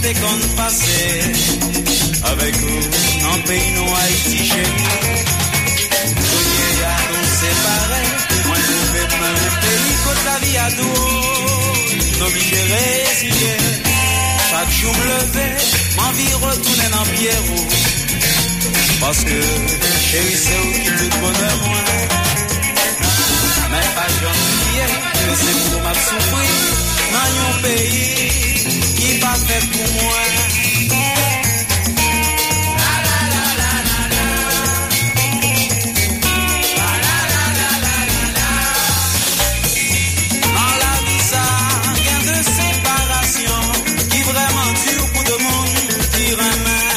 te compte passer avec vous en pays nous Haïti chérie. Cogné à nous séparer, moi nous vais dans le pays côté la vie à nous, nous libérer résigner. Chaque jour me lever, m'envie retourner dans Pierrot, parce que chérie c'est où qui tout bonheur moi. Mais pas j'oublier que c'est pour ma souffrir dans un pays qui pas fait pour moi. Dans la vie ça, rien de séparation qui vraiment dure pour de monde qui remet.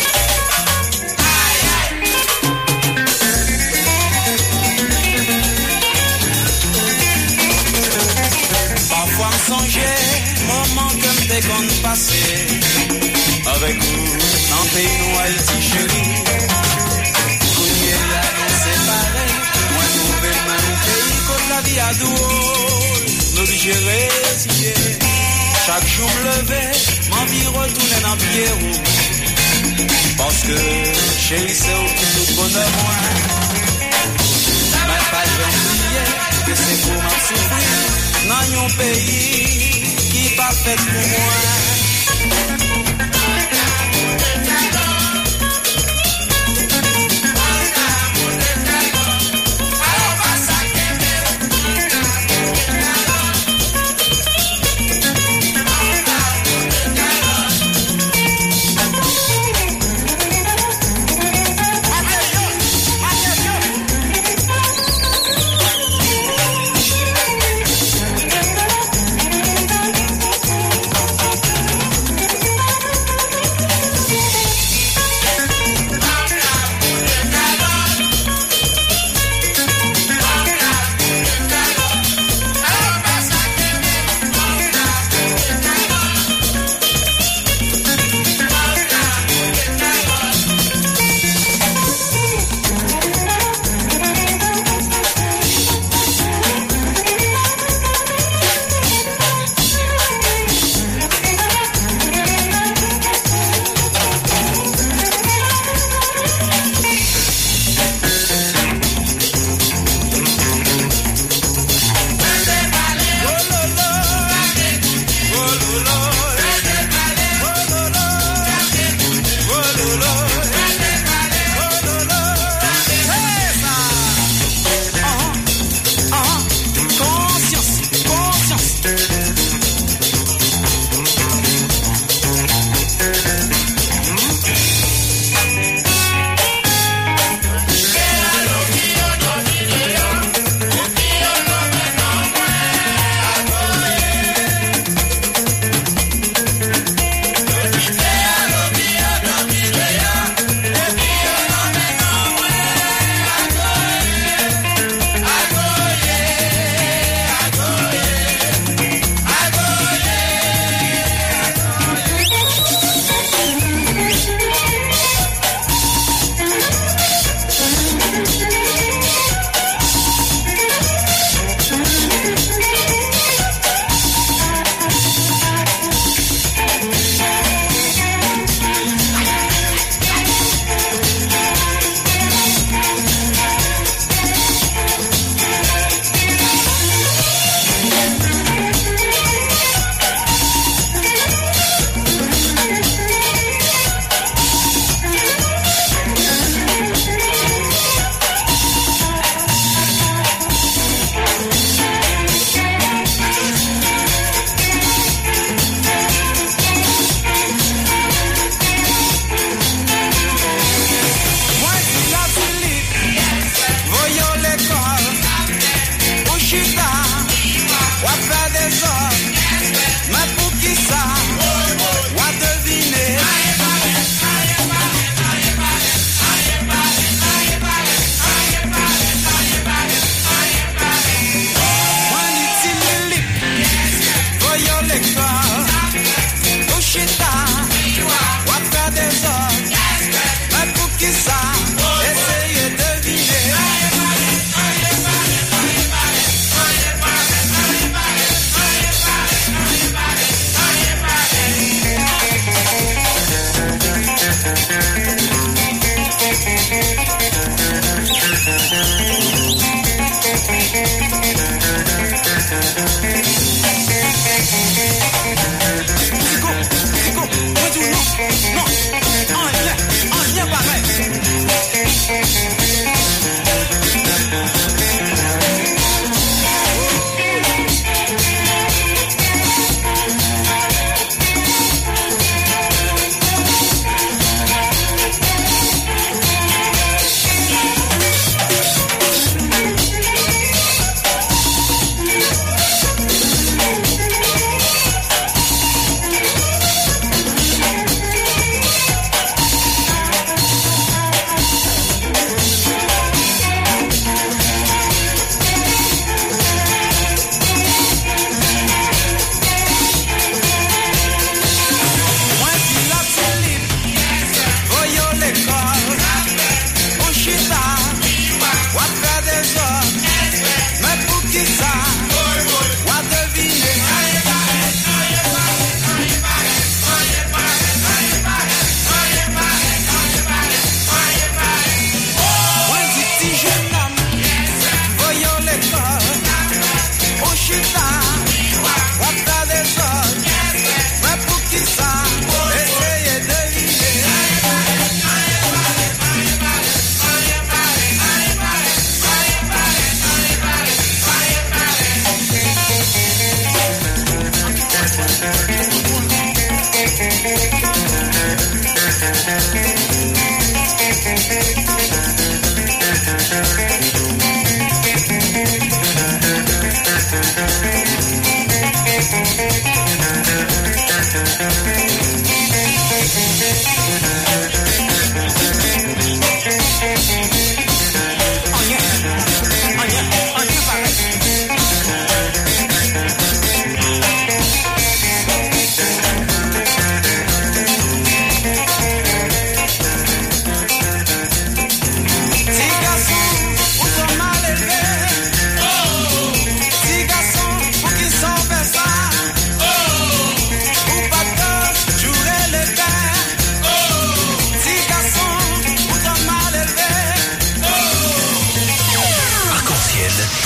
Parfois me songer, moment que m'te compte passer avec vous, dans le pays nous Haïti chérie. Cogné là nous séparer, moi nous vais dans le pays côté la vie à douce, nous digérer résigner. Chaque jour me lever, m'envie retourner dans Pierrot, parce que chérie c'est où qui tout bonheur moi. Mais pas j'oublier que c'est pour ma souffrir dans un pays qui pas fait pour moi.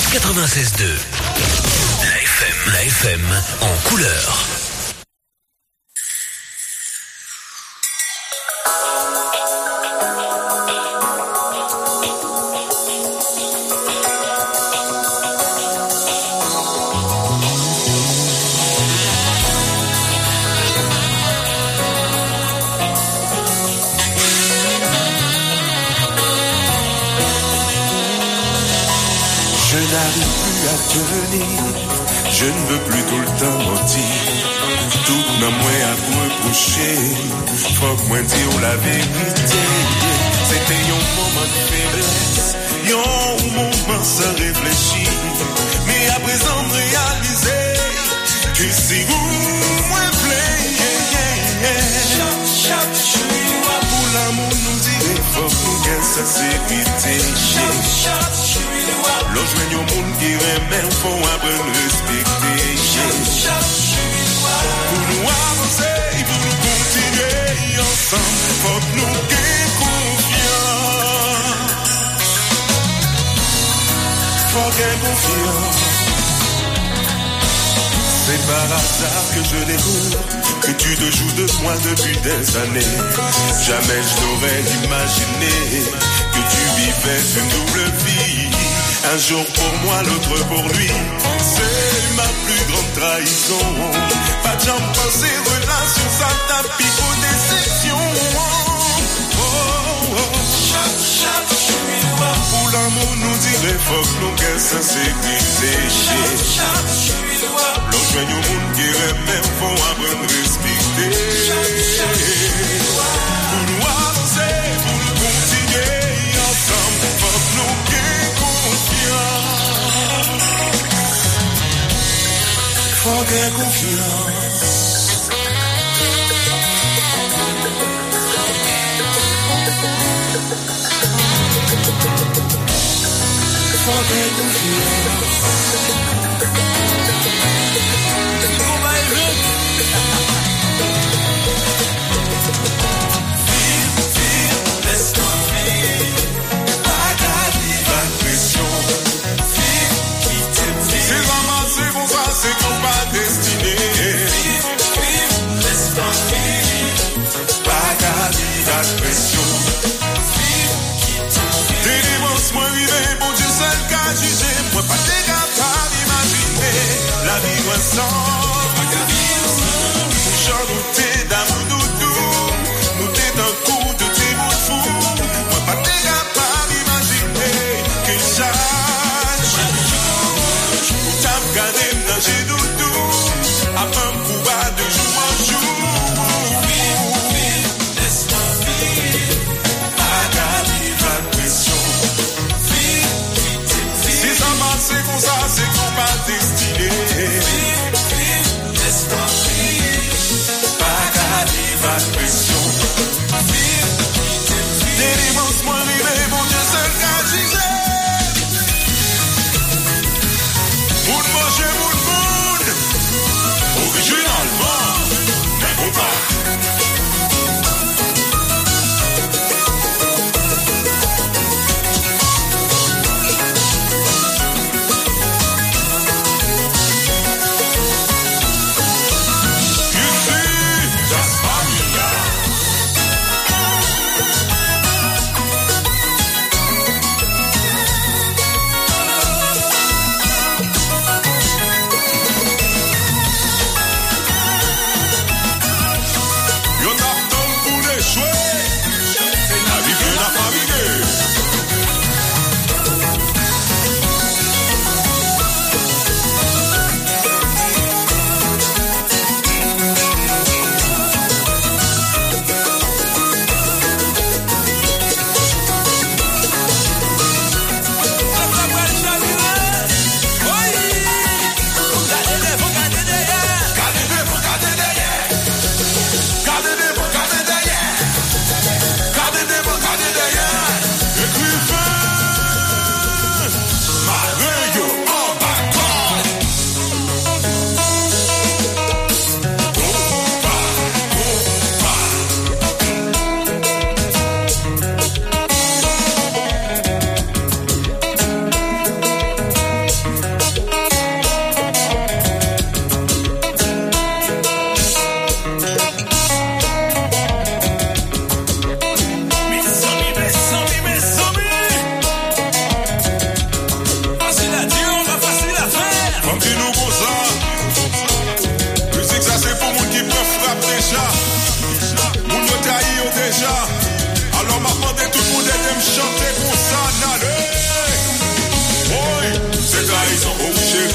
quatre-vingt-seize deux. La F M, la F M en couleur. Je ne veux plus tout le temps mentir. Tout n'a moins à vous reprocher. Faut que moi dire la vérité. C'était un moment de faiblesse, un moment sans réfléchir. Mais à présent réaliser que c'est vous moins plaît. Pour l'amour nous dire faut que nous gagne sincérité. L'on joigne au monde qui remet, faut apprendre à respecter. Pour nous avancer, pour nous continuer ensemble, faut que nous ayons confiance. Faut qu'il y ait confiance. C'est par hasard que je découvre que tu te joues de moi depuis des années. Jamais je n'aurais imaginé que tu vivais une double vie. Un jour pour moi, l'autre pour lui. C'est ma plus grande trahison. Pas de jambe penser relation, ça tapis pour déception. Oh, oh, oh. Pour l'amour nous dirait faut que nous gagne sincérité. L'on joigne au monde qui remet, faut apprendre à respecter. Pour nous avancer, pour nous continuer ensemble, faut que nous gagne confiance. Faut gagne confiance. Faut gagne confiance. C'est qu'on va destiner. Laisse-moi vivre. Pas garder la pression. Des démons, moi, vivre, bon Dieu, seul qu'à juger. Moi, pas des gars, pas d'imaginer. La vie ensemble. Nous chantons d'amour doudou. Nous t'es d'un coup de tes mots fous. Moi, pas des gars, pas d'imaginer. Que chaque jour, t'as gardé. J'ai doudou, à un pouvoir de jour en jour. Laisse-moi vivre, pas garder la pression. Si ça marche, c'est comme ça, c'est qu'on va destiner.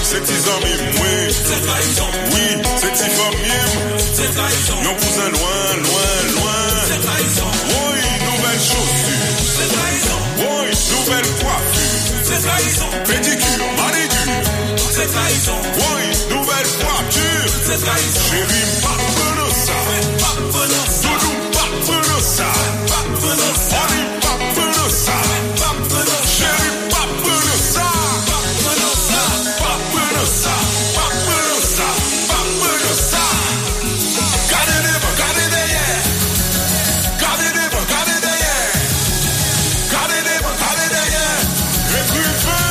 c'est tes amis, oui. C'est trahison. Oui, c'est tes familles. C'est trahison. Yon cousin loin, loin, loin. C'est trahison. Oui, nouvelle chaussure. C'est trahison. Oui, nouvelle coiffure. C'est trahison. Pédicure, manicure. C'est trahison. Oui, nouvelle voiture. C'est trahison. Chérie, pas de ça. Pas de ça. Doudou, pas de ça. Pas de ça. Allez, pas de ça. Pas de ça. Chérie, pas de ça. Pas de ça. Pas de ça. Pas de ça. Pas de ça. Gardez les bras, gardez derrière. Gardez les bras, gardez derrière. Gardez les bras, gardez derrière. Écrivain.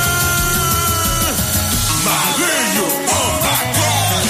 Mario, oh my God.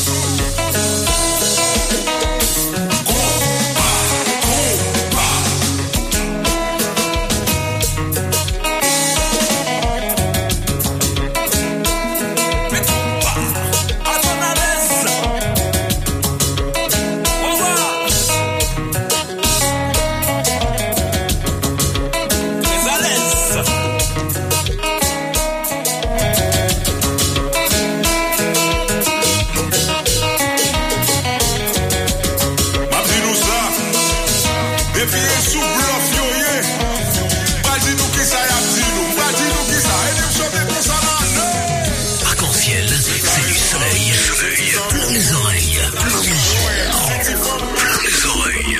Arc-en-ciel, c'est du soleil, soleil, plein les oreilles, plein les oreilles, plein les oreilles.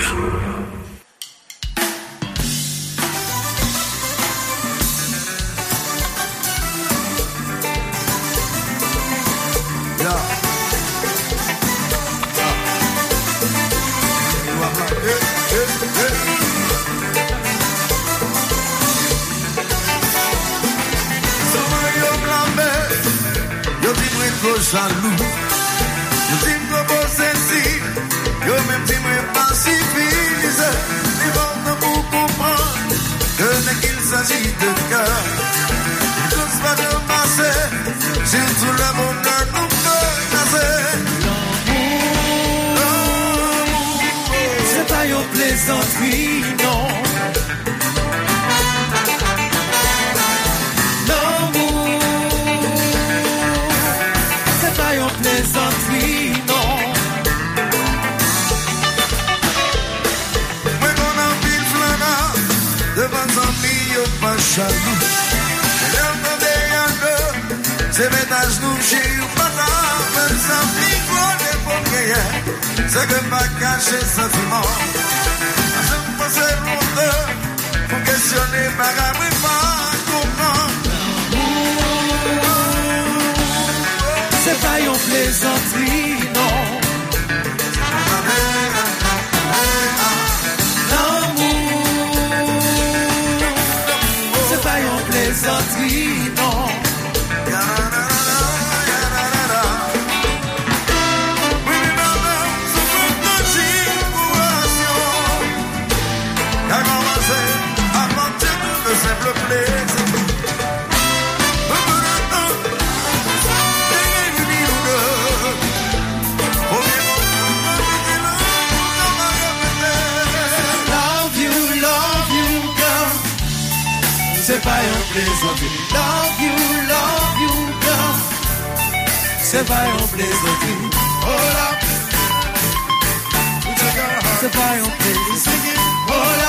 Jaloux, yo dis me possessif, yo même dis me pas civilisé, les ventes pour comprendre que dès qu'il s'agit de cœur, il cause pas de passer, surtout le bonheur nous peut casser. L'amour, c'est pas une plaisanterie, non. Plaisanterie, non. Mais qu'on a pile flânant, devant un milieu pas jaloux. Mais l'homme derrière nous, c'est mettre à genoux chez nous, pas là, même sans micro de pommier. C'est que pas cacher sentiment. Je me passe longtemps pour questionner ma gamme et pas comprendre. C'est pas une plaisanterie, non. L'amour, c'est pas une plaisanterie, non. Oui, madame, c'est une situation qui a commencé à partir de simple plaisir. C'est pas un plaisanterie. Love you, love you, girl. C'est pas un plaisanterie. Oh là. C'est pas un plaisanterie. Oh là.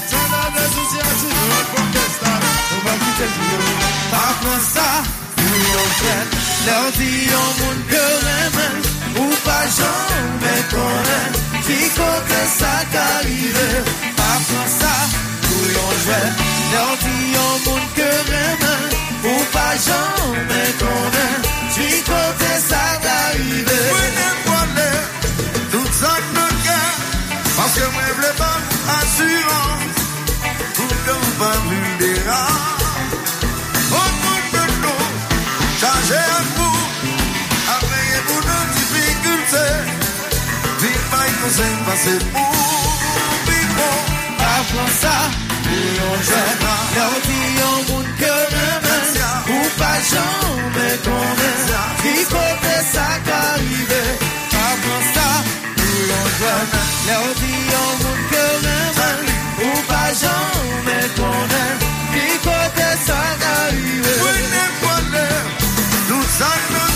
On va quitter le bureau. Pas comme ça. Oui, on fait. Leur dit au monde que l'aime. Ou pas jamais connaît. Qui côté ça qu'arrive. Pas comme ça. Oui, on fait. Leur dit au monde que l'aime. Ou pas jamais connaît. Qui côté ça qu'arrive. Oui, n'importe. Tout ça que nous gagne. Parce que moi, je veux pas assurance. Pour qu'on va vulnérer. Au bout de nous, changer un coup. Après, pour nos difficultés. Vite, pas qu'on s'aime passer pour. Vite, avant ça, oui, on jette. Leur dit au monde que l'aime. Ou pas jamais connaît. Qui côté ça qu'arrive. Avant ça, oui, on jette. Leur dit au monde que l'aime. Ou pas jamais connaît. Qui côté ça qu'arrive. Oui, n'importe. Tout ça que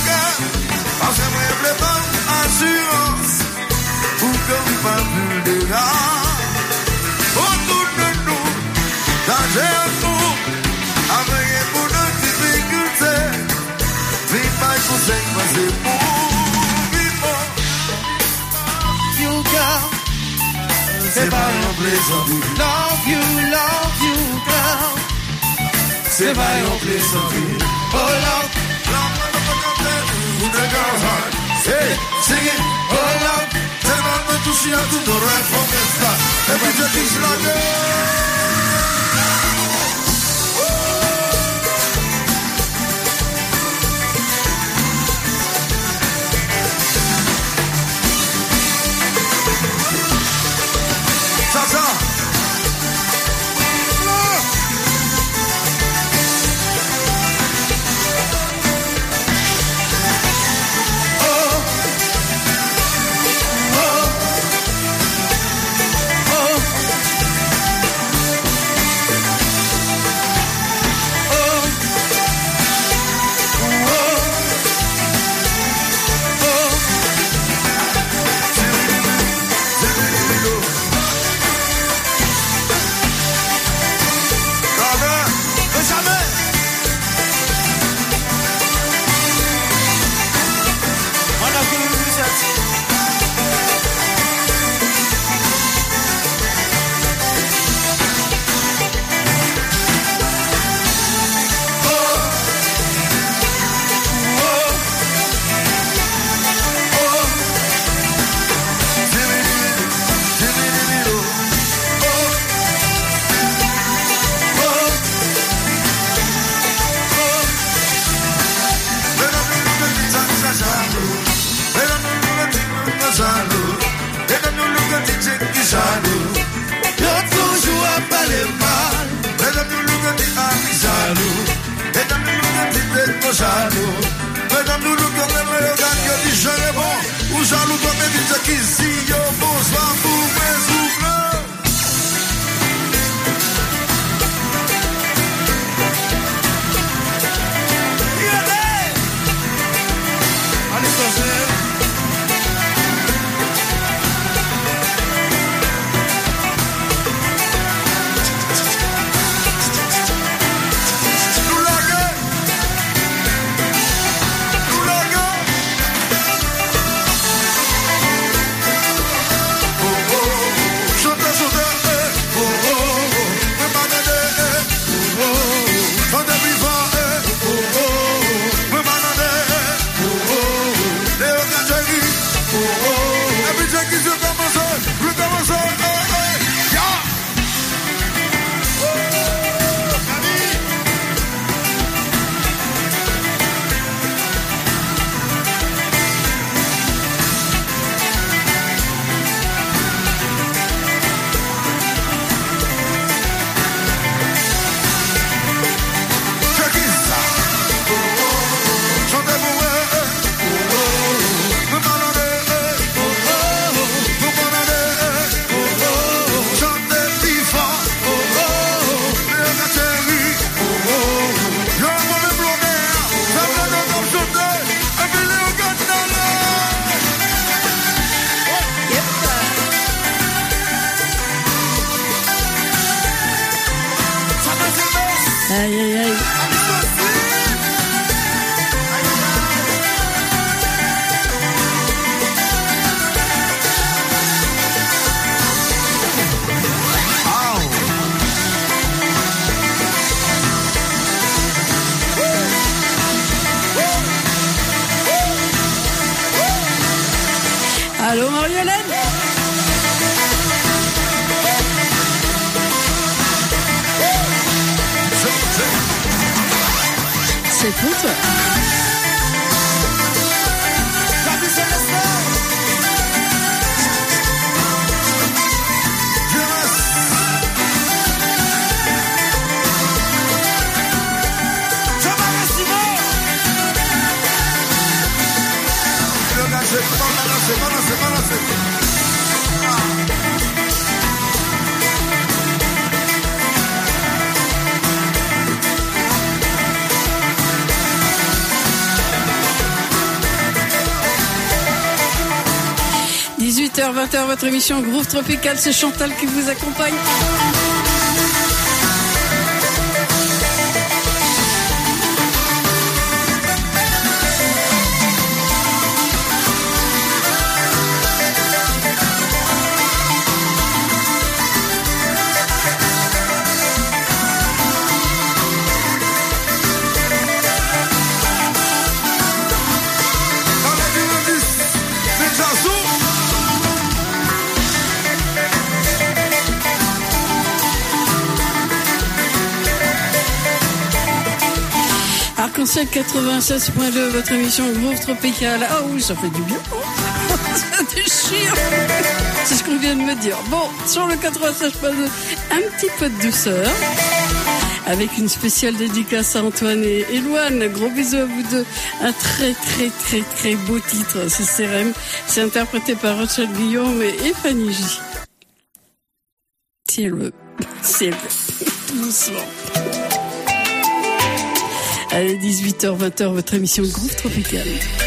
c'est pour vivre. You girl, c'est pas un plaisir. Love you, love you girl, c'est pas un plaisir. Oh love, love, with the girl's heart. Hey, sing it, oh love, tell me to see how to do right from the start. Every day is like Aïe, aïe, aïe. Allô, Mariolène? C'est pour toi. dix-huit heures, vingt heures, votre émission Groove Tropical, c'est Chantal qui vous accompagne. Arc-en-Ciel quatre-vingt-seize point deux, votre émission Groove Tropical. Ah oui, ça fait du bien. Ça déchire. C'est ce qu'on vient de me dire. Bon, sur le quatre-vingt-seize point deux, un petit peu de douceur. Avec une spéciale dédicace à Antoine et Éloane. Gros bisous à vous deux. Un très très très très beau titre, c'est C R M. C'est interprété par Rochelle Guillaume et Fanny J. Si elle veut. Si elle veut. Doucement. Allez, dix-huit heures vingt heures, votre émission Groove Tropical.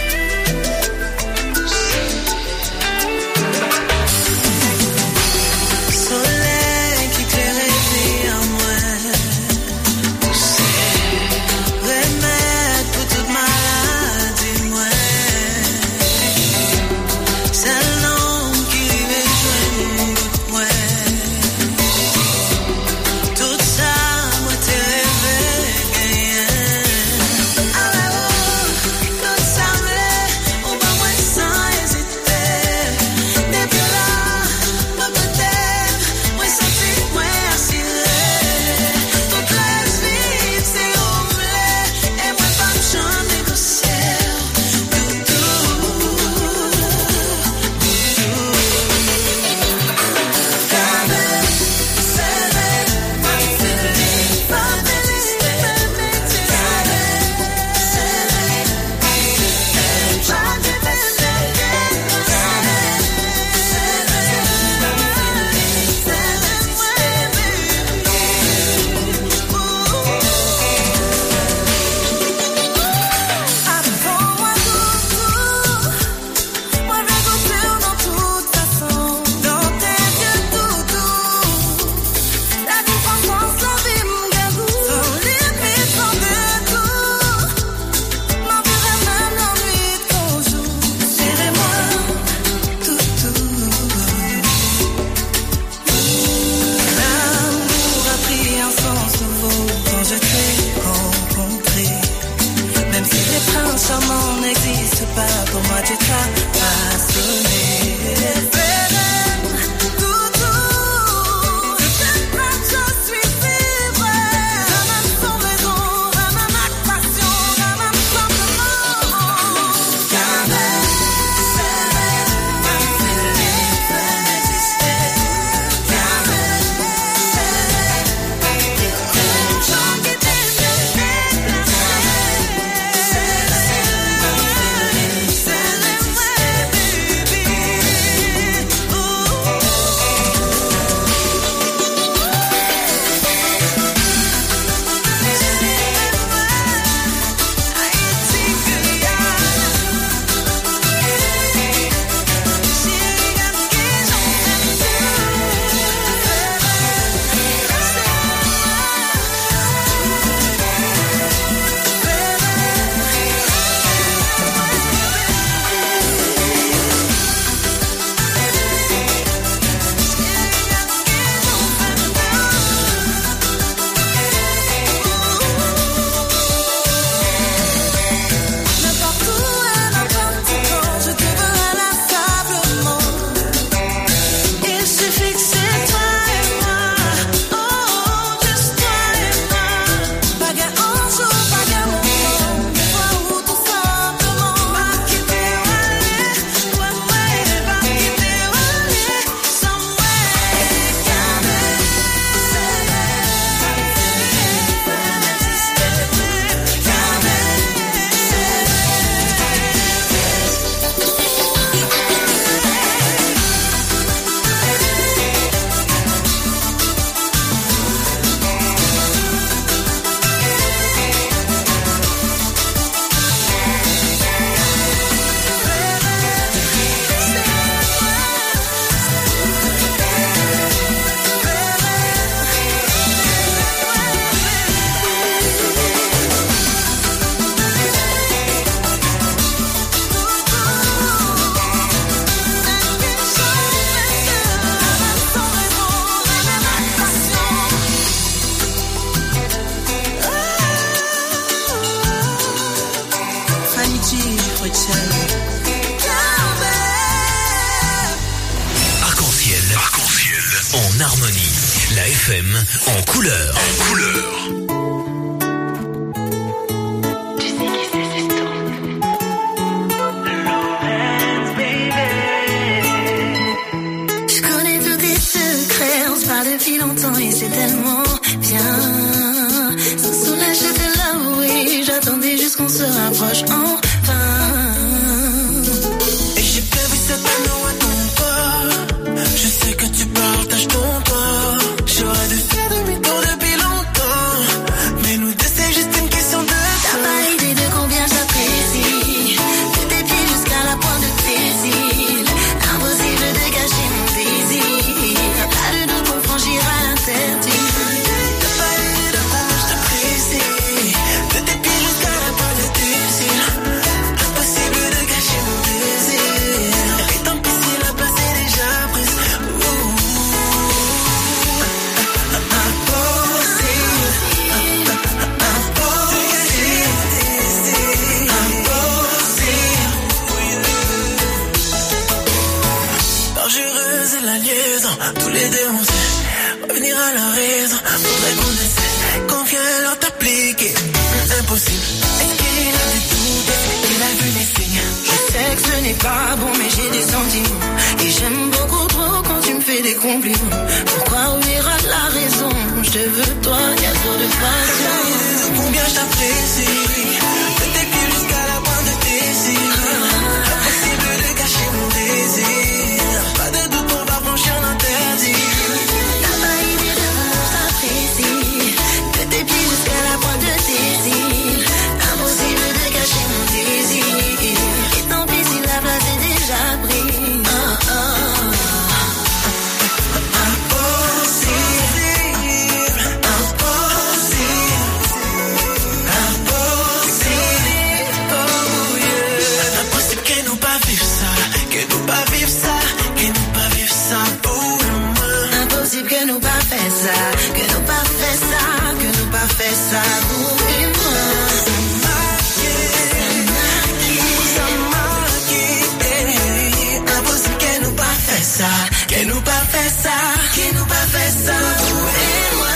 Arc-en-ciel, arc-en-ciel, en harmonie. La F M en couleur. En couleur. j'attendais juste qu'on se rapproche enfin. Et j'ai bien vu cette panneau à ton corps. Je sais que tu partages ton corps. J'aurais dû faire demi-tour depuis longtemps. Mais nous deux c'est juste une question de temps. T'as pas idée de combien j'apprécie. De tes pieds jusqu'à la pointe de tes cils. Impossible de cacher mon désir. Pas de doute qu'on franchira l'interdit. T'as pas idée de combien je t'apprécie. De tes pieds jusqu'à la pointe de tes cils. Impossible de cacher mon désir. Et tant pis si la place est déjà prise. Ouh. Dangereuse est la liaison, tous les deux on sait revenir à la raison. Faudrait qu'on essaie, qu'on vient leur t'appliquer. Impossible. Est-ce qu'il a vu tout, est-ce qu'il a vu les signes? Je sais que ce n'est pas bon, mais j'ai des sentiments. Et j'aime beaucoup trop quand tu me fais des compliments. Pourquoi on ira de la raison? Je te veux toi, y'a trop de passion. Combien je t'apprécie. De tes pieds jusqu'à la pointe de tes cils. Impossible de cacher mon désir. Pas de doute qu'on va franchir l'interdit. T'as pas idée de comment je t'apprécie. De tes pieds jusqu'à la pointe de tes cils. Impossible de cacher mon désir. Et tant pis si la place est déjà prise. Oh, oh. Que nous pas fait ça, que nous pas fait ça, que nous pas fait ça, vous et moi. Ça marque, impossible que nous pas fait ça, que nous pas fait ça, que nous pas fait ça, vous et moi.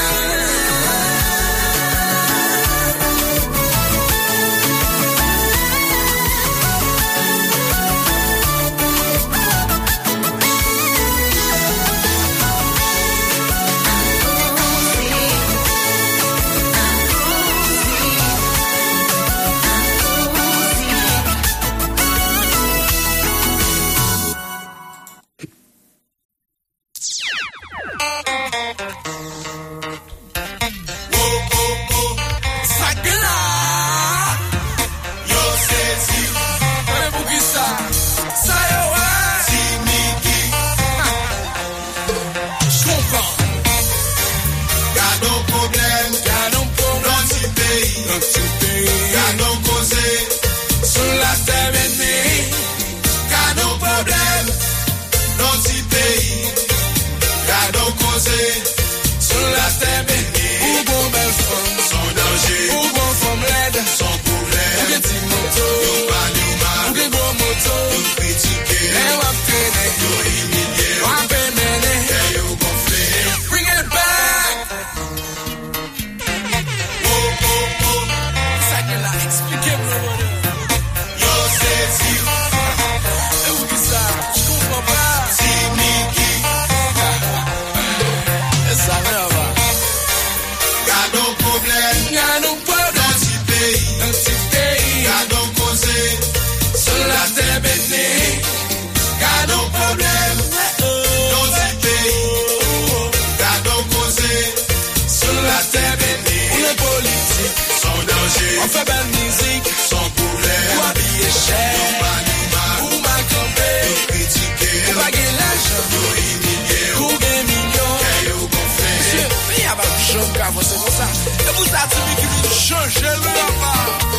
On fait belle musique, sans problème. Ou habiller cher, ou mal camper, ou critiquer, ou baguer l'argent, ou humilier, ou des millions, et ou gonfler. Monsieur, mais y'a pas de chose qu'à vous, c'est pour ça. Et vous avez celui qui veut changer le papa.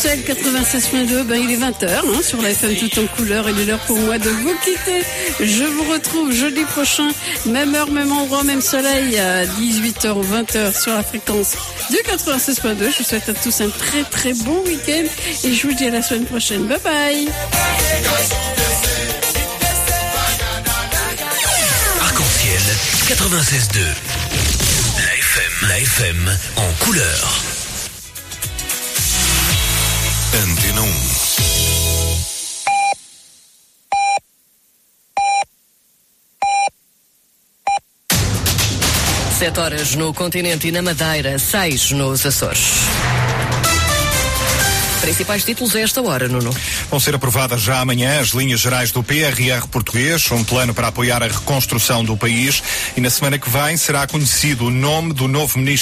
Bruxelles quatre-vingt-seize point deux, ben il est vingt heures hein, sur la F M tout en couleur. Il est l'heure pour moi de vous quitter. Je vous retrouve jeudi prochain, même heure, même endroit, même soleil, à dix-huit heures ou vingt heures sur la fréquence du quatre-vingt-seize point deux. Je vous souhaite à tous un très très bon week-end et je vous dis à la semaine prochaine. Bye bye. Arc-en-ciel quatre-vingt-seize point deux. La F M, la F M en couleur. Antena um. Sete horas no continente e na Madeira, seis nos Açores. Principais títulos a esta hora, Nuno. Vão ser aprovadas já amanhã as linhas gerais do P R R português, um plano para apoiar a reconstrução do país, e na semana que vem será conhecido o nome do novo ministro